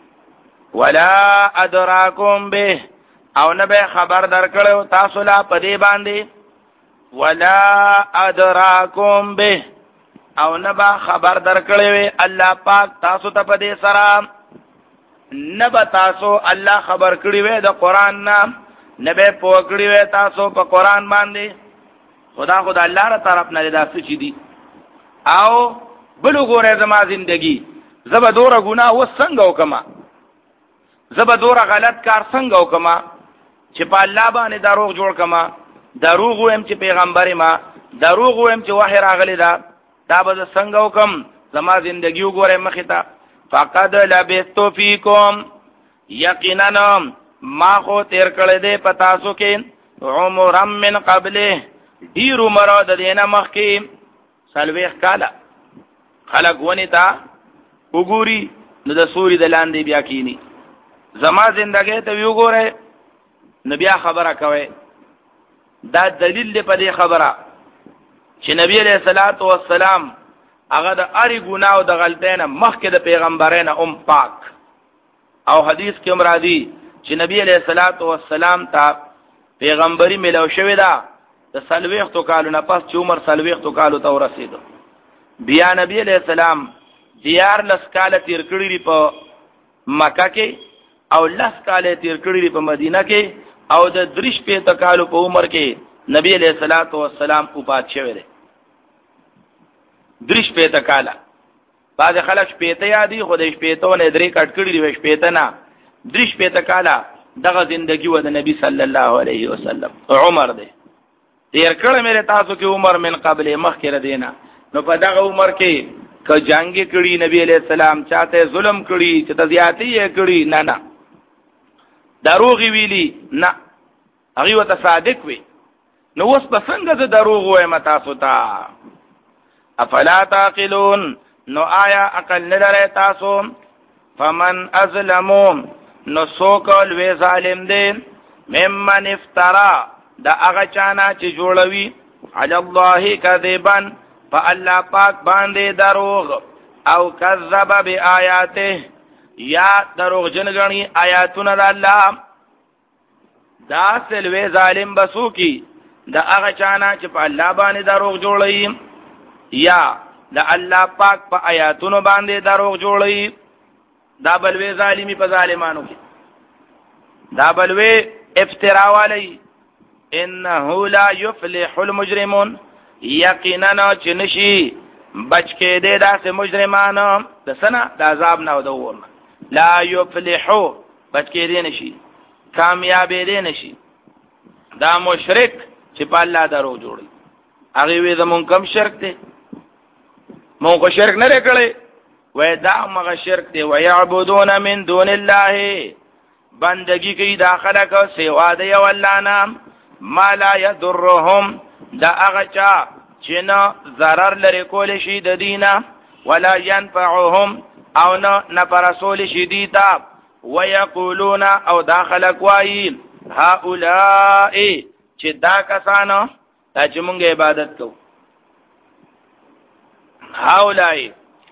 ولا ادراکم به او نه به خبر درکړو تاسو لا پدې باندې ولا ادراکم به او نه به خبر درکړو الله پاک تاسو ته پدې سره نه به تاسو الله خبر کړی وې د قران نام نه به پوکړی وې تاسو په قران باندې خدا خدا الله تر طرف نه داسې چي دي. او بلو ګوره زما زندگی زبا دوره ګناه وسنګ وکما زبا دوره غلط کار څنګه وکما چې په الله باندې دروغ جوړ کما، دروغ ويم چې پیغمبر ما، دروغ ويم چې وحی راغلی دا دا به څنګه وکم زما زندگی وګوره مخې ته. فقد لبثت فیکم یقینا ما خو تیر کړی دی پتا سو کې عمر من قبله ډیر عمر د دینه مخکې سلويخ کاله. خلق ونی تا وګوري نو د سوري د لاندې بیا کینی زما زندګی ته وګوره نبی خبره کوي. دا دلیل دی په دې خبره چې نبی علیہ الصلوۃ والسلام هغه د اړي ګناه او د غلطینه مخکې د پیغمبرانو ام پاک او حدیث کې مرادي چې نبی علیہ الصلوۃ والسلام ته پیغمبري ملو شوی دا د سلويخ تو کالو نه پس چې عمر سلويخ تو کالو ته ورسېدو. بیا نبی علیہ السلام دیار لس کاله تیر کړی په مکه کې او لس کاله تیر کړی په مدینه کې او د درش په تکالو په عمر کې نبی علیہ الصلوۃ والسلام او پات شوی دی. درش په تکاله بعض خلک شپېته یادي خو د شپېته نه درې کټ کړی دی شپېته نه درش په تکاله دغه زندگی و د نبی صلی الله علیه وسلم عمر دی. تیر کړه مې تاسو کې عمر من قبل مخکې ردینا نو په دغه عمر کې که جنگ کړي نبی علیہ السلام چاته ظلم کړي چې تزیاتی یې کړي نه نه دروغ ویلي نه هغه وته صادق وي. نو اوس په څنګه د دروغ وایم تاسو ته؟ افلا تعقلون نو آیا عقل نه لرئ تاسو؟ فمن ازلمو نو سوکل وی ظالم دی ممن افترا دا هغه چانا چې جوړوي علی الله کذبا فالله پاک باندې دروغ او کذب بیااته یا دروغ جنګنی آیاتونه د الله. دا سلوی ظالم بسو کی دا هغه چانا چې په الله باندې دروغ جوړوي یا دا الله پاک په آیاتونو باندې دروغ جوړوي. دا بلوی ظالمی په ظالمانو کې دا بلوی افترا والی. انه لا يفلح المجرمون یقینا چې نشي بچ کې دې داسې مجرمانو د سنه د عذاب نه او د ورنه. لا يفلحو بچ کې دې نشي کامیاب دې نشي دا مشرک چې په الله درو جوړي. هغه وې زمون کم شرک دی مونږ کو شرک نه کړی وای دا مغه شرک دی. ويعبدون من دون الله بندگی کوي داخله کو سوا د یو الله نام ما لا يضرهم دا هغه چا چې نه ضرر لري کول شي د دینه ولا ينفعهم او نه نپرسول شي دیتا. ويقولون او داخله کوي هؤلاء چې دا کسانو چې مونږ عبادت کوو هؤلاء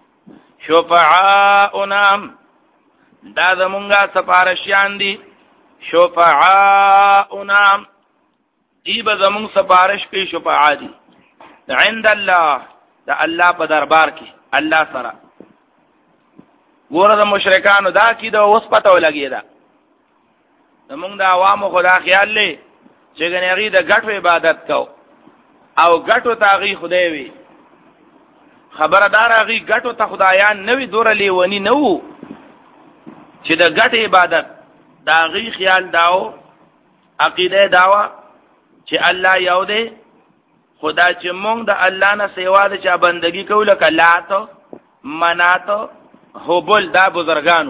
شفعاؤنا دا زمونږه سپارشیان دي. شفعاؤنا دی به زمون سپارش کوي شفاعا دي عند الله دا الله په دربار کې الله سره. ګوره د مشرکانو دا کی دا اوس پته ولګی دا زمونږ د عوامو خدا خیال لې چې ګنېږي د ګټو عبادت کو او ګټو تاغي خدای وي خبردار هغه ګټو ته خدایان نوې دور لیونی نو چې د ګټ عبادت دا غي خیال داو عقیده داوا چې الله یو دی خدا چې مونږ د الله نه سیوا د چا بندگی کوله کلات منات هوبل دا بزرگانو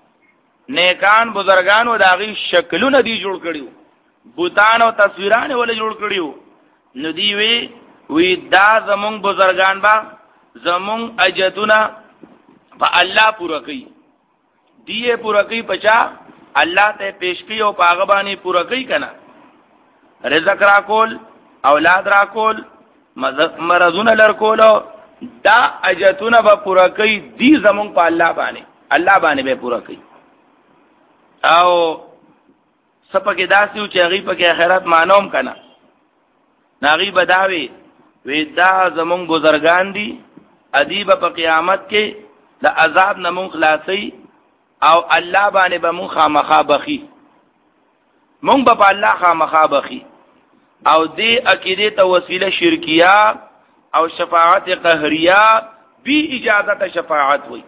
نیکان بزرگانو دا غي شکلونه دی جوړ کړیو بوتان او تصویران ول جوړ کړیو نو دی وی وی دا زمونږ بزرگان با زمونږ اجتنا په الله پورا کوي دیه پورا کوي پچا الله ته پیش کی او پاغه باندې پورا کوي کنه رزق را کول اولاد را کول مرزونه لر کول دا اجتنا به پورا کوي دی زمونږ په الله باندې الله باندې به پورا کوي او سپکه داسیو چې غي په کې آخرت مانوم کنه ناغي بداوي وی دا زمونږ بزرگان دي ادیب په قیامت کې د عذاب نه مون خلاصي او الله باندې به مون خامخا بخي مون به الله خامخا بخي او دې عقیده ته وسیله شرکیه او شفاعت قهریه بی اجازه شفاعت وي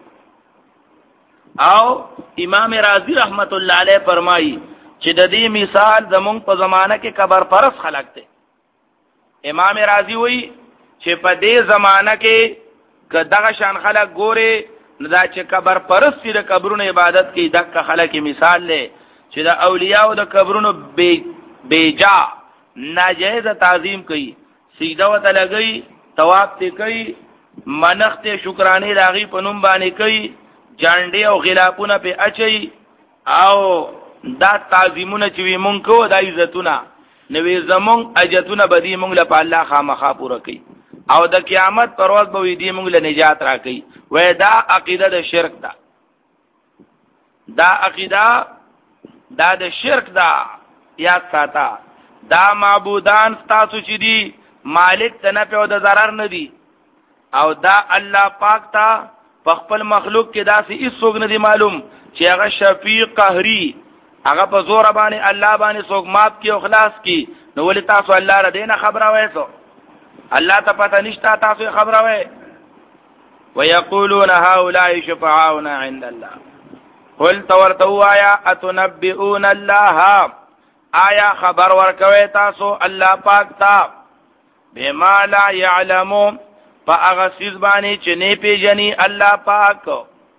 او امام رازی رحمت الله علیه فرمایي چې د دې مثال زمون په زمانہ کې قبر پرس خلق دي امام رازی وایي چې په دې زمانہ کې که دغه شان خلق ګوره نو دا چې قبر پرست د قبرونو عبادت کوي دغه خلق مثال لې چې د اولیاء او د قبرونو بیجا ناجیز تعظیم کوي سجده وته لګي طواف ته کوي منښت شکرانه راغي پنوم باندې کوي جانډي او غلافونه په اچي او دا تعظیمونه چې مونږ کو د عزتونه نوې زمونږ اجتونه بدی مونږ له الله خامخا پوره کوي او د قیامت پر ورځ به دې مونږ له نجات راکړي وای دا عقیده د شرک ده دا عقیده دا د شرک ده یا ساته دا معبودان تاسو چې دي مالک ته نه په د zarar نه دي او دا الله پاک ته په خپل مخلوق کې داسې هیڅ نه دي معلوم چې هغه شفیع قهری هغه په زور باندې الله باندې څوک مات کی او خلاص کی نو ولې تاسو الله را دینه خبره وایسو الله ته پته نشته تاسو خبره وای ويقولون هؤلاء شفعاؤنا عند الله قل تورتوا آیا اتنبئون الله آیا خبر ورکوي تاسو الله پاک تا بما لا يعلمو فاغسیز باندې چې نه پیژني الله پاک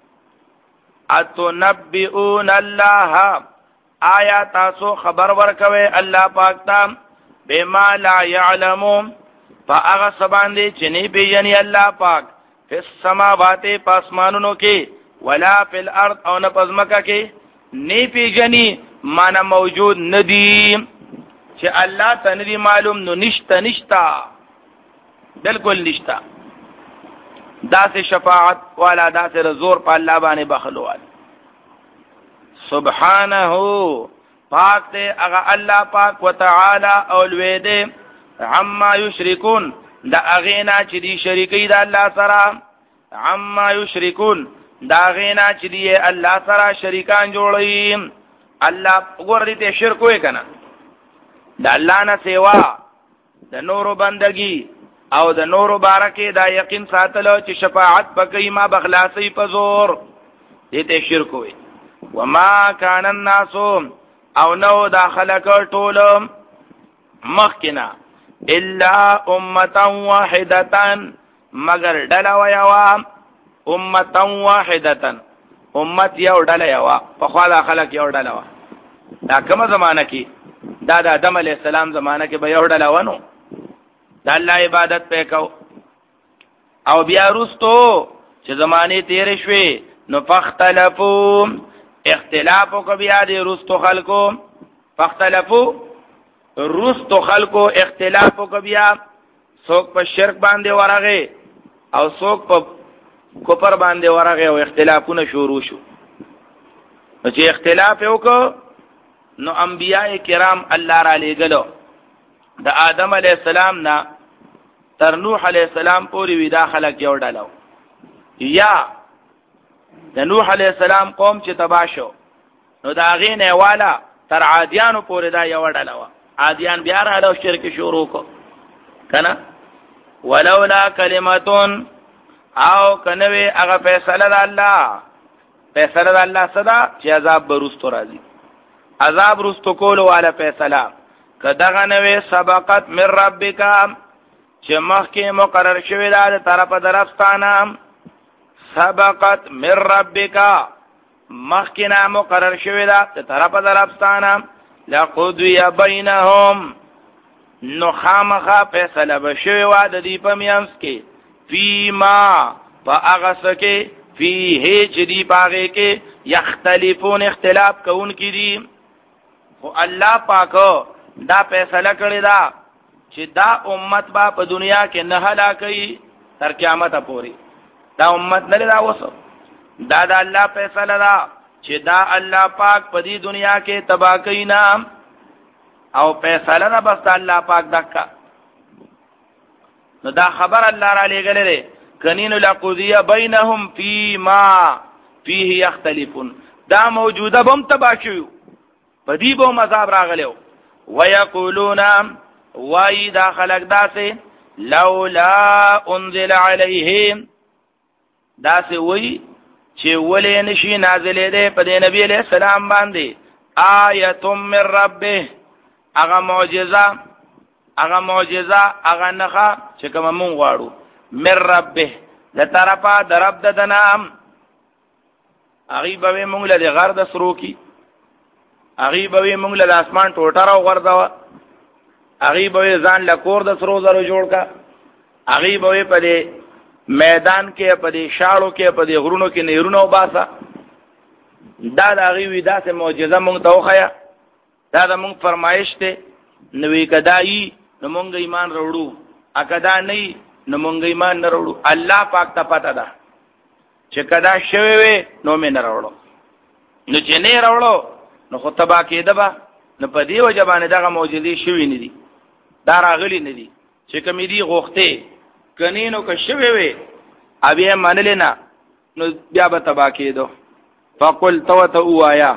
اتنبئون الله آیا تاسو خبر ورکوي الله پاک تا بما لا يعلمو فاغ سباندې چې نه پیژني الله پاک په السماوات پاسمانونو کې ولا فی الارض او نه پزمکه کې نه پیژني معنا موجود ندی چې الله ته ندی معلوم نو نشتا نشتا بالکل نشتا داسې شفاعت والا داسې زور په الله باندې بخلوال سبحانه پاک ته هغه الله پاک وتعالى او لوی عما یشرکون دا اغینا چې دی شریکی دا الله سره عما یشرکون دا اغینا چې دی الله سره شریکان جوړي الله وګور دې شرک وې کنه دا الله نه سیوا د نورو بندگی او د نورو بارکه دا یقین ساتلو چې شفاعت پکې ما بخلاصي په زور دې ته شرک وې وما کان الناس او نو دا خلق ټول مخکنا الا امه واحده مگر ډلا ویوا امه واحده امت یو ډلا یوا په خوا دا خلق یو ډلا وا دا کومه زمانہ کې دا د آدم علی السلام زمانہ کې به یو ډلا ونو د الله عبادت پکاو او بیا وروستو چې زمانه تیر شوي نو فختلفو اختلافو کو بیا د وروستو خلکو فختلفو وروستو خلکو اختلافو کو بیا څوک په شرک باندې ورغه او څوک په کفر باندې ورغه او اختلافونه شروع شو چې اختلاف وکړو نو انبیاء کرام الله را لېګلو د آدم علی السلام نا تر نوح علی السلام پورې وی دا خلک یو ډلو یا د نوح علی السلام قوم چې تبا شو نو دا غینه والا تر عادیانو پورې دا یو ډلو عادیان بیا راځو شرک شروع کو کنه ولولا کلمتون او کنوی هغه فیصله د الله فیصله د الله صدا چې عذاب برستو راځي عذاب رستو کول والا فیصله کداغه نوې سبقت من ربک چې مخکې مقرر شوی دا د طرفه درفستانه سبقت من ربک مخکې نه مقرر شوی دا د طرفه درفستانه لقضی بینهم نو خامخا فیصله بشوی وا د دې په میانس کې فیما فاغسکه فیه چې دی پاغه کې یختلفون اختلاف کون کی دي خو الله پاکو دا فیصله کړی دا چې دا امت با په دنیا کې نه هلاکي تر قیامت پورې دا امت نه دا وسو دا دا الله فیصله دا چې دا الله پاک په دې دنیا کې تباہ کوي نه او فیصله دا بس الله پاک دکا نو دا خبر الله را لګلې کنین لقضی بینهم فیما فیه یختلفون دا موجوده بم تباشو پدی بو مذاب راغلو ویقولون وای دا خلق داسه لولا انزل علیهم داسه وای چې ولې نشي نازلې ده په نبی علیہ السلام باندې آیه من ربه هغه معجزه هغه معجزه هغه نخا چې کوم مونږ غواړو من ربه د طرفا درب د دنام اغي به مونږ له غر د سرو کی اغي به مونږ له اسمان ټوټه راو غرداوه اغي به ځان له کور د سرو زرو جوړ کا اغي به په دې میدان کې په دې شاړو کې په دې غرونو کې نهرونه وباسا دا د اغي ودا سه معجزه مونږ ته وخیا دا د مونږ فرمایش ته نوې کدائی نو مونږ ایمان وروړو اکدا نه نو مونږ ایمان نه وروړو الله پاک ته پته ده چې کدا شوي وي نو مې نه وروړو نو چې نه وروړو نو خو تبا کېده با نو په دې وجه باندې دغه معجزې شوي نه دي دا راغلي نه دي چې کومې دي غوښته کنینو که شوي وي ابي منل نه نو بیا به تبا کېدو فقل تو ته وایا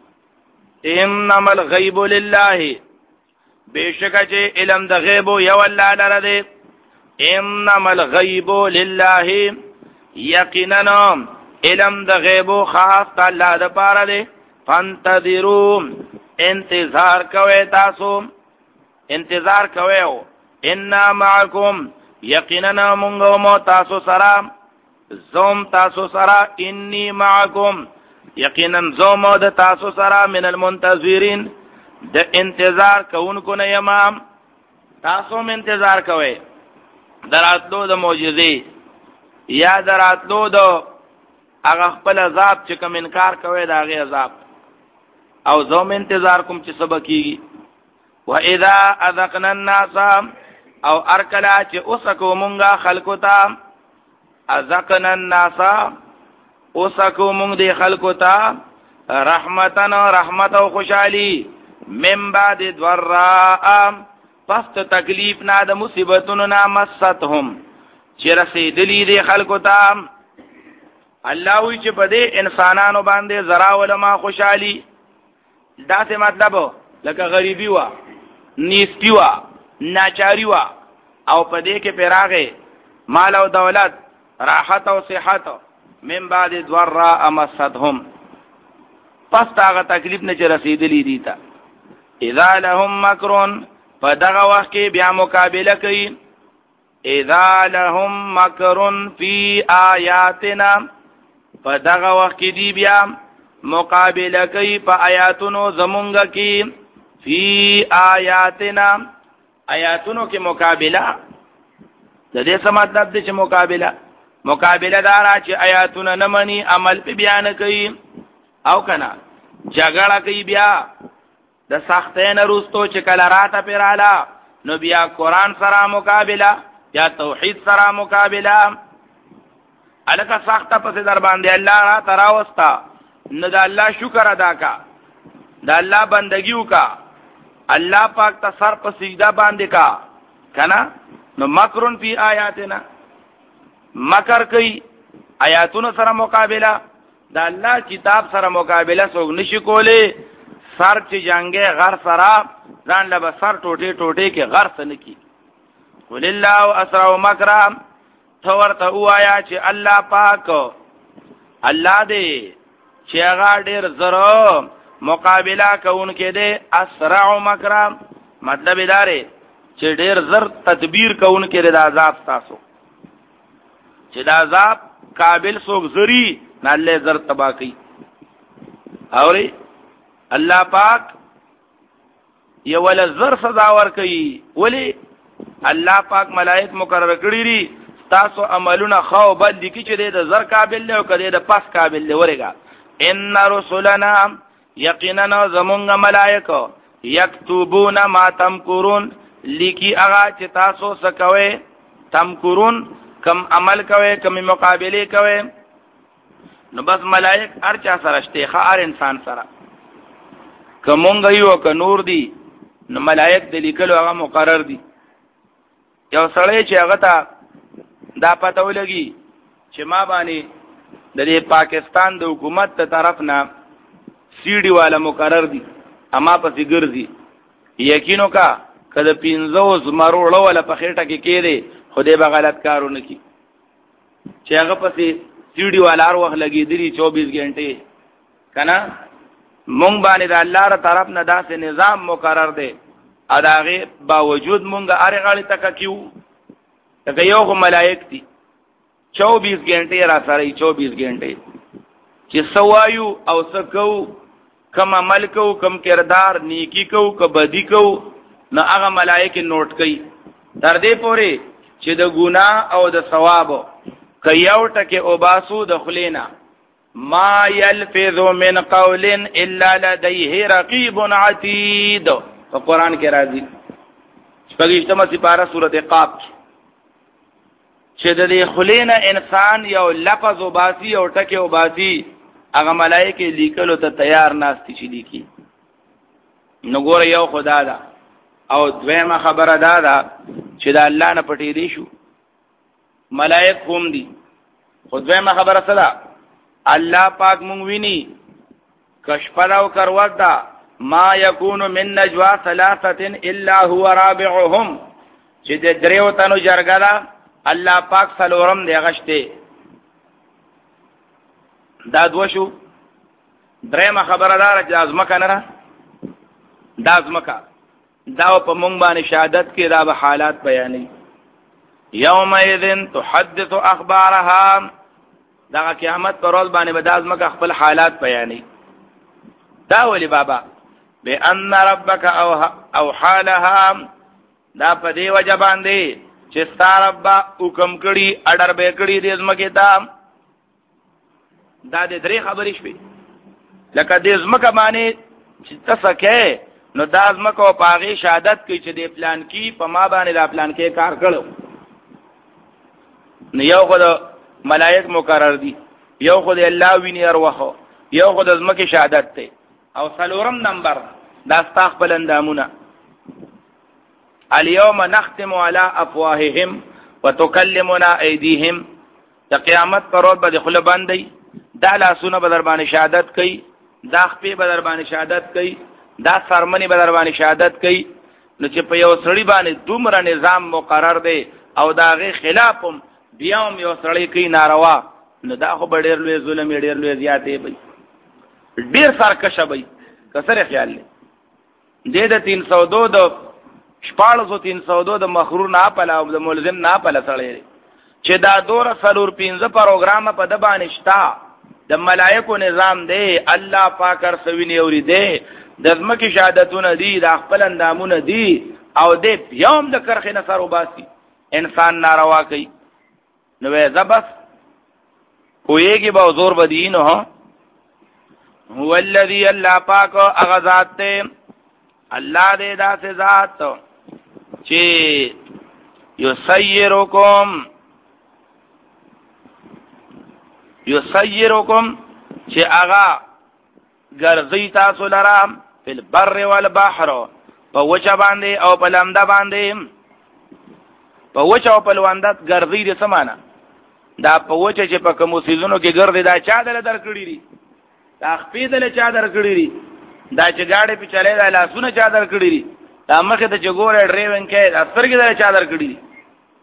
انما الغیب لله بشکه چې علم د غیب یو الله لره دی انما الغیب لله یقینا علم د غیب خاص الله د پاره دی فانتظروا انتظار کوي تاسو انتظار کوي ان معکم یقینا مونږ مو تاسو سره زوم تاسو سره انی معکم یقینا زوم د تاسو سره من المنتظرین د انتظار کوونکو نه یم تاسو هم انتظار کوئ دراتلو د معجزې یا دراتلو د هغه خپل عذاب چې کوم انکار کوي د هغه عذاب او زوم انتظار کوم چې سبا کیږي و اذا اذقنا الناس او ارکلا چې اوسکو مونږه خلقو ته اذقنا الناس اوسکو مونږ دې خلقو ته رحمتن رحمت او خوشحالي من بعد ضراء پس تکلیف نه د مصیبتونو نه مستهم چې رسیدلی دي خلکو ته الله وی چې په دې انسانانو باندې زرا ولما خوشحالي دا څه مطلب لکه غریبی وا نیستی وا ناچاری وا او په دې کې پیراغه مال او دولت راحت او صحت من بعد ضراء مستهم پس هغه تکلیف نه چې رسیدلی دي تا اذا لهم مکرون فدغه وخت کې بیا مقابله کوي اذا لهم مکرون فی آیاتنا فدغه وخت کې دی بیا مقابله کوي په آیاتونو زمونږ کې فی آیاتنا آیاتونو کې مقابله د دې څه مطلب دی چې مقابله مقابله دارا چې آیاتونه نه مني عمل په بیان کوي او کنه جګړه کوي بیا د سختین روستو چې کله راته پیراله نو بیا قران سره مقابله یا توحید سره مقابله الکه سخته پس در باندې الله را تراوستا نو د الله شکر ادا کا د الله بندگی وکا الله پاک ته سر په سجده باندې کا کنه نو مکرون فی آیاتنا مکر کوي آیاتونو سره مقابله د الله کتاب سره مقابله څوک نشي کوله سر چې جنگه غر سره ځان له سر ټوټه ټوټه کې غر سن کی قل الله اسرع مکرا تو ورته وایا چې الله پاک الله دې چې هغه ډېر زره مقابله کوونکې دې اسرع مکرا مطلب ادارې چې ډېر زر تدبیر کوونکې دې د عذاب تاسو چې د عذاب قابل څوک زری نه الله زر تبا کوي اوري الله پاک یو ول زر سزا ور کوي ولی الله پاک ملائک مقرر کړی دي تاسو عملونه خو بد دي چې د زر قابل له او کده د پاس قابل له ورګه ان رسولنا یقینا زمونږ ملائکه یكتبون ما تمکرون لیکي هغه چې تاسو سکوي تمکرون کم عمل کوي کم مقابله کوي نو بس ملائک هر چا سره شته هر انسان سره کومنګ یو ک نور دي نو ملائک د لیکلو هغه مقرر دي یو سړی چې هغه ته دا پته ولګي چې ما باندې د دې پاکستان د حکومت ته طرف نه سی ډي والا مقرر دي اما په ګرځي یقینو کا کله پینځو زمرو ولا په خېټه کې کېده خدای به غلط کارونه کوي چې هغه پسې سی ډي والا هر وخت لګېدلی چوبیس غنټې کنه مونږ باندې د الله تر طرف نه داسې نظام مقرر دی اداغه باوجود مونږ هر غاړي تک کیو دا یو هم ملائک دي چوبیس غنټې را سره چوبیس غنټې چې سوایو او سکو کم عمل کو کم کردار نیکی کو که بدی کو نو هغه ملائک نوٹ کوي تر دې پورې چې د ګناه او د ثواب کيو ټکه او باسو د خلینا ما يلفظ من قول الا لديه رقيب عتيد په قران کې راځي شپږشتمه سپاره سورته قاف چې د دې خلینا انسان یو لفظ او باسی او ټکه او باسی هغه ملائکه لیکلو ته تیار ناشتي چې لیکي نو ګوره یو خدا دا او دویمه خبره دا ده چې د الله نه پټې دي شو ملائک هم دي خو دویمه خبره څه ده الله پاک مونږ ویني کشف او کروت دا ما يكون من نجوا ثلاثه الا هو رابعهم چې د دریو تنو جرګه ده الله پاک سلورم دی غشته دا دو شو درېمه خبردار چې ازمکه نه را دا ازمکه دا په مونږ باندې شهادت کې دا به حالات بیانې یومئذ تحدث اخبارها دا قیامت پر ورځ باندې به دا ازمکه خپل حالات بیانې دا ولی بابا بان ربک او او حالها دا په دې وجه باندې چې ستاره رب حکم کړي اډر به کړي دې ازمکه ته دا دې درې خبرې شوي لکه دې ازمکه باندې چې تاسو کې نو دا ازمکه او پاغي شهادت کوي چې دې پلان کې په ما باندې دا پلان کې کار کړو نو یو خدای ملائک مقرر دي یو خدای الله ویني ارواحو یو خدای ازمکه شهادت ته او څلورم نمبر دا استقبال اندامونه اليوم نختم على افواههم وتكلمنا ايديهم دا قیامت پر ورځ به خله باندې دا لاسونه به در باندې شهادت کوي دا خپې به در باندې شهادت کوي دا سرمنی به در باندې شهادت کوي نو چې په یو سړی باندې دومره نظام مقرر دی او دا غي خلافم بیا هم یو سړی کوي ناروا نو دا خو ډېر لوی ظلم ډېر لوی زیاتې وي ډېر سرکشه وي کسره خیال لې دې د تین سو دو د شپاړسو تین سو دو د مخرور نه پله او د ملزم نه پله سړی چې دا دور سلور پینځه پروګرام په د باندې شتا د ملائکو نظام دی الله پاک هر سوینه اوري دی د ځمکې شهادتونه دي د خپل اندامونه دي او دې بیاوم د کرخې نه سر وباسي انسان ناروا کوي نو زبس کویږي به زور بدی نو هو الذی الله پاک هغه ذات ته الله دې داسې ذات چې یسیرکم یسیرکم چې هغه ګرځي تاسو لرا فل بر والبحر په وچه باندې او په لمده باندې په وچه او په لمده ګرځي د سمانه دا په وچه چې په کوم سيزونو کې ګرځي دا چا دل درکړي دي دا خپې دل چا درکړي دي دا چې گاډي په چلے دا لاسونه چا درکړي دي دا مخه ته چې ګوره ډرایوینګ کې دا سترګې دل چا درکړي دي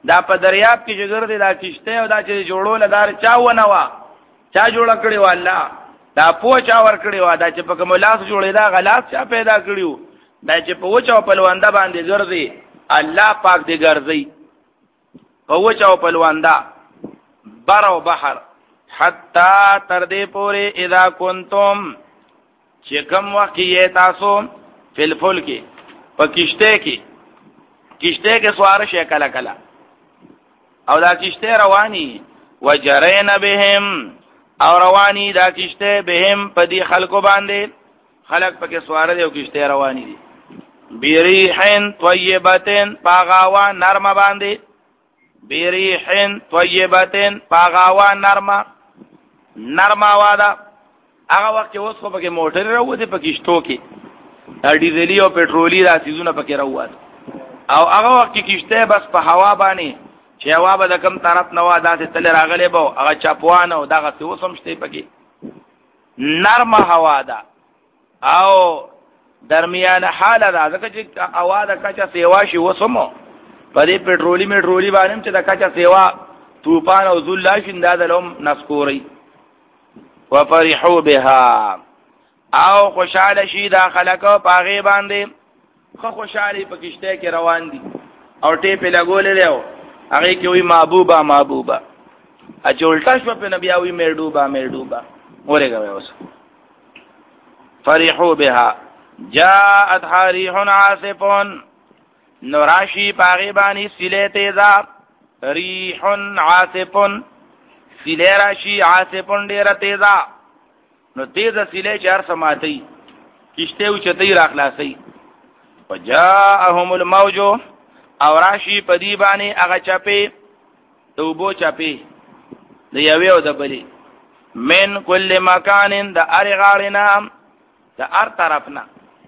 دا په دریاب کې جګر دی دا کشته او دا چې جوړول دار چا ونه وا چا جوړ کړی و الله دا پوچا ور کړی و دا چې په کوم لاس جوړی دا غلاس چا پیدا کړیو دا چې په وچو پلواندا باندې ګرځي الله پاک دې ګرځي په وچو پلواندا بر او بحر حتا تر دې پوره اذا کنتم چې کوم وخت یې تاسو فل فل کې په کشته کې کشته کې سوار شي کلا کلا او دا کشته رواني وجرین بهم او رواني دا کشته بهم په دې خلکو باندې خلق پکې سوار دي او کشته رواني دي بیریحن طیبتن پاغاوا نرم باندې بیریحن طیبتن پاغاوا نرم نرم وادا هغه وخت اوس خو پکې موټر راوځي په کشتو کې دا ډیزلی او پټرولي دا سيزونه پکې راوځي او هغه وخت کې کشته بس په هوا باندې چې هوا به د کم طرف نه واده ته تل راغلي به هغه چاپوانه او دغه څه وسم شته پکې نرم هوا ده او درمیان حاله ده ځکه چې هوا د کچا سیوا شي وسمو په دې پټرولي میټرولي باندې چې د کچا سیوا طوفان او ذل شیندا دلم نسکوري وفرحوا بها او خوشاله شي دا خلکو پاغه باندې خو خوشالي په کشته کې روان دي او ټیپ لګولې له هغه کې وي محبوبا محبوبا اچولټا شو په نبي او میډوبا میډوبا ورګه اوس فرحوا بها جاءت حريح عاصف نوراشي پاغه باندې سله تیزا ريح عاصف سله راشي عاصف ډیره تیزا نو تیزه سله چار سماتي کشته او چتای راخلاصي وجاءهم الموج او راشي پدی باندې هغه چپه توبو چپه د یوې او د بلی من کل مکان د ارغالنا د ار طرفنا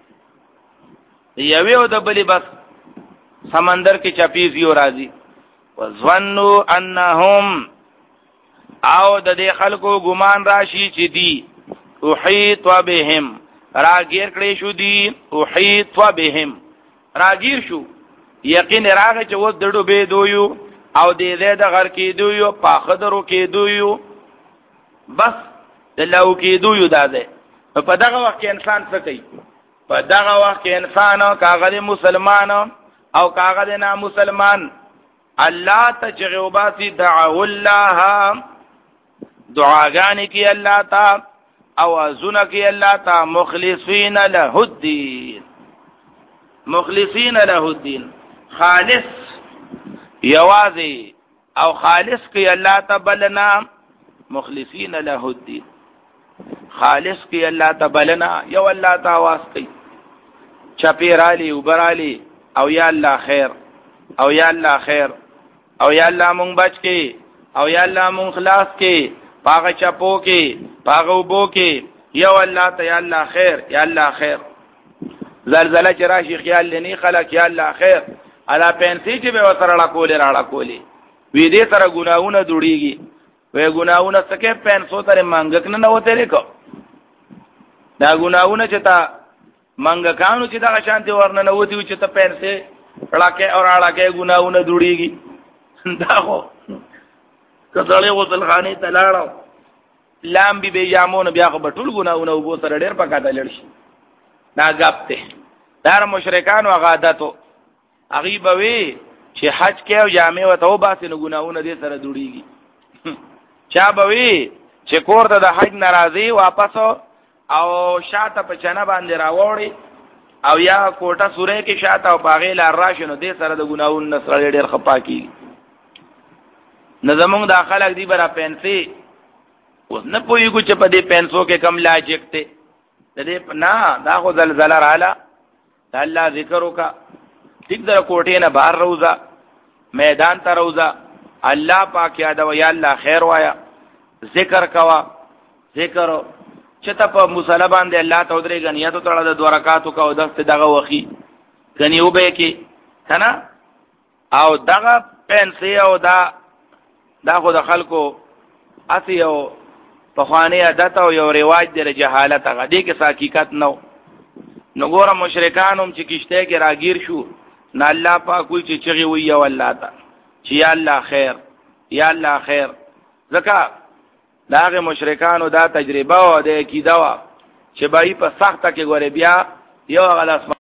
د یوې او د بلی بس سمندر کې چپی زیو راځي وظنوا انهم او د دې خلکو ګمان راشي چې دی احیط بهم راگیر کړي شو دی احیط بهم راگیر شو یقین راغی چې و دړو به دویو او دې دې د غر کې دویو پاخدرو کې دویو بس د لو کې دویو داده په دغه وخت کې انسان څه کوي په دغه وخت کې انسان کاغذ مسلمان او کاغذ نه مسلمان الله تجرباتي دعوا الله دعاګانې کې الله تا اوازونه کې الله تا مخلصین له الدين مخلصین له الدين خالص یوازي او خالص کې الله تبلنا مخلصین له الدين خالص کې الله تبلنا یو الله تواس کوي چپیرالی وبرالی او یا الله خیر او یا الله خیر او یا الله مونږ بچ کې او یا الله مونږ خلاص کې پاغه چپو کې پاغه وبو کې یو الله ته یا الله خیر یا الله خیر زلزلہ چې راشي خیال لنی خلق یا الله خیر الا پنسي چې به وسره لا کولې را لا کولې وې دې سره ګناونه جوړيږي وې ګناونه سکه پنسو تر منګک نه نوته لیکو دا ګناونه چې تا منګکانو چې دا شانتي ورنه نوتی چې ته پنسي لکه اور اړه ګناونه جوړيږي دا خو کله وصل خانه تلاړو لام بي بيامون بیا خو بټول ګناونه وبو سره ډېر پکاته لړشي دا غپته دار مشرکان او عادتو غیبوي چې حج کې او جامع او توبه سي ګناونه دې سره جوړيږي چا بوي چې کور ته د حج ناراضي واپس او شاته په چنه باندې راوړي او یا کوټه سورې کې شاته او باغې لار راشنو دې سره د ګناون نسره ډېر خپا کی نظمون داخله دی برا پنسي اوس نه پويګو چې په دې پنسو کې کم لاجک ته دې نه دا خو زلزلہ رااله الله ذکر وکا ټیک در کوټې نه بهر روزا میدان ته روزا الله پاک یاد و یا الله خیر وایا ذکر کوا ذکر چې ته په مصلی باندې الله ته درې غنیت تړه د دوه رکعاتو کا او دسته دغه وخی غنی وبې کې کنه او دغه پنسي او دا دا خو د خلکو اسی او په خواني عادت او یو رواج دی جهالت هغه دې کې حقیقت نو نو ګوره مشرکان هم چې کشته کې راگیر شو نه الله پاک کوئی چې چغي وي او الله تا چې یا الله خیر یا الله خیر. ځکه داغه مشرکانو دا تجربه او د عقیده وا چې بای په سخته کې ګوره بیا یو غل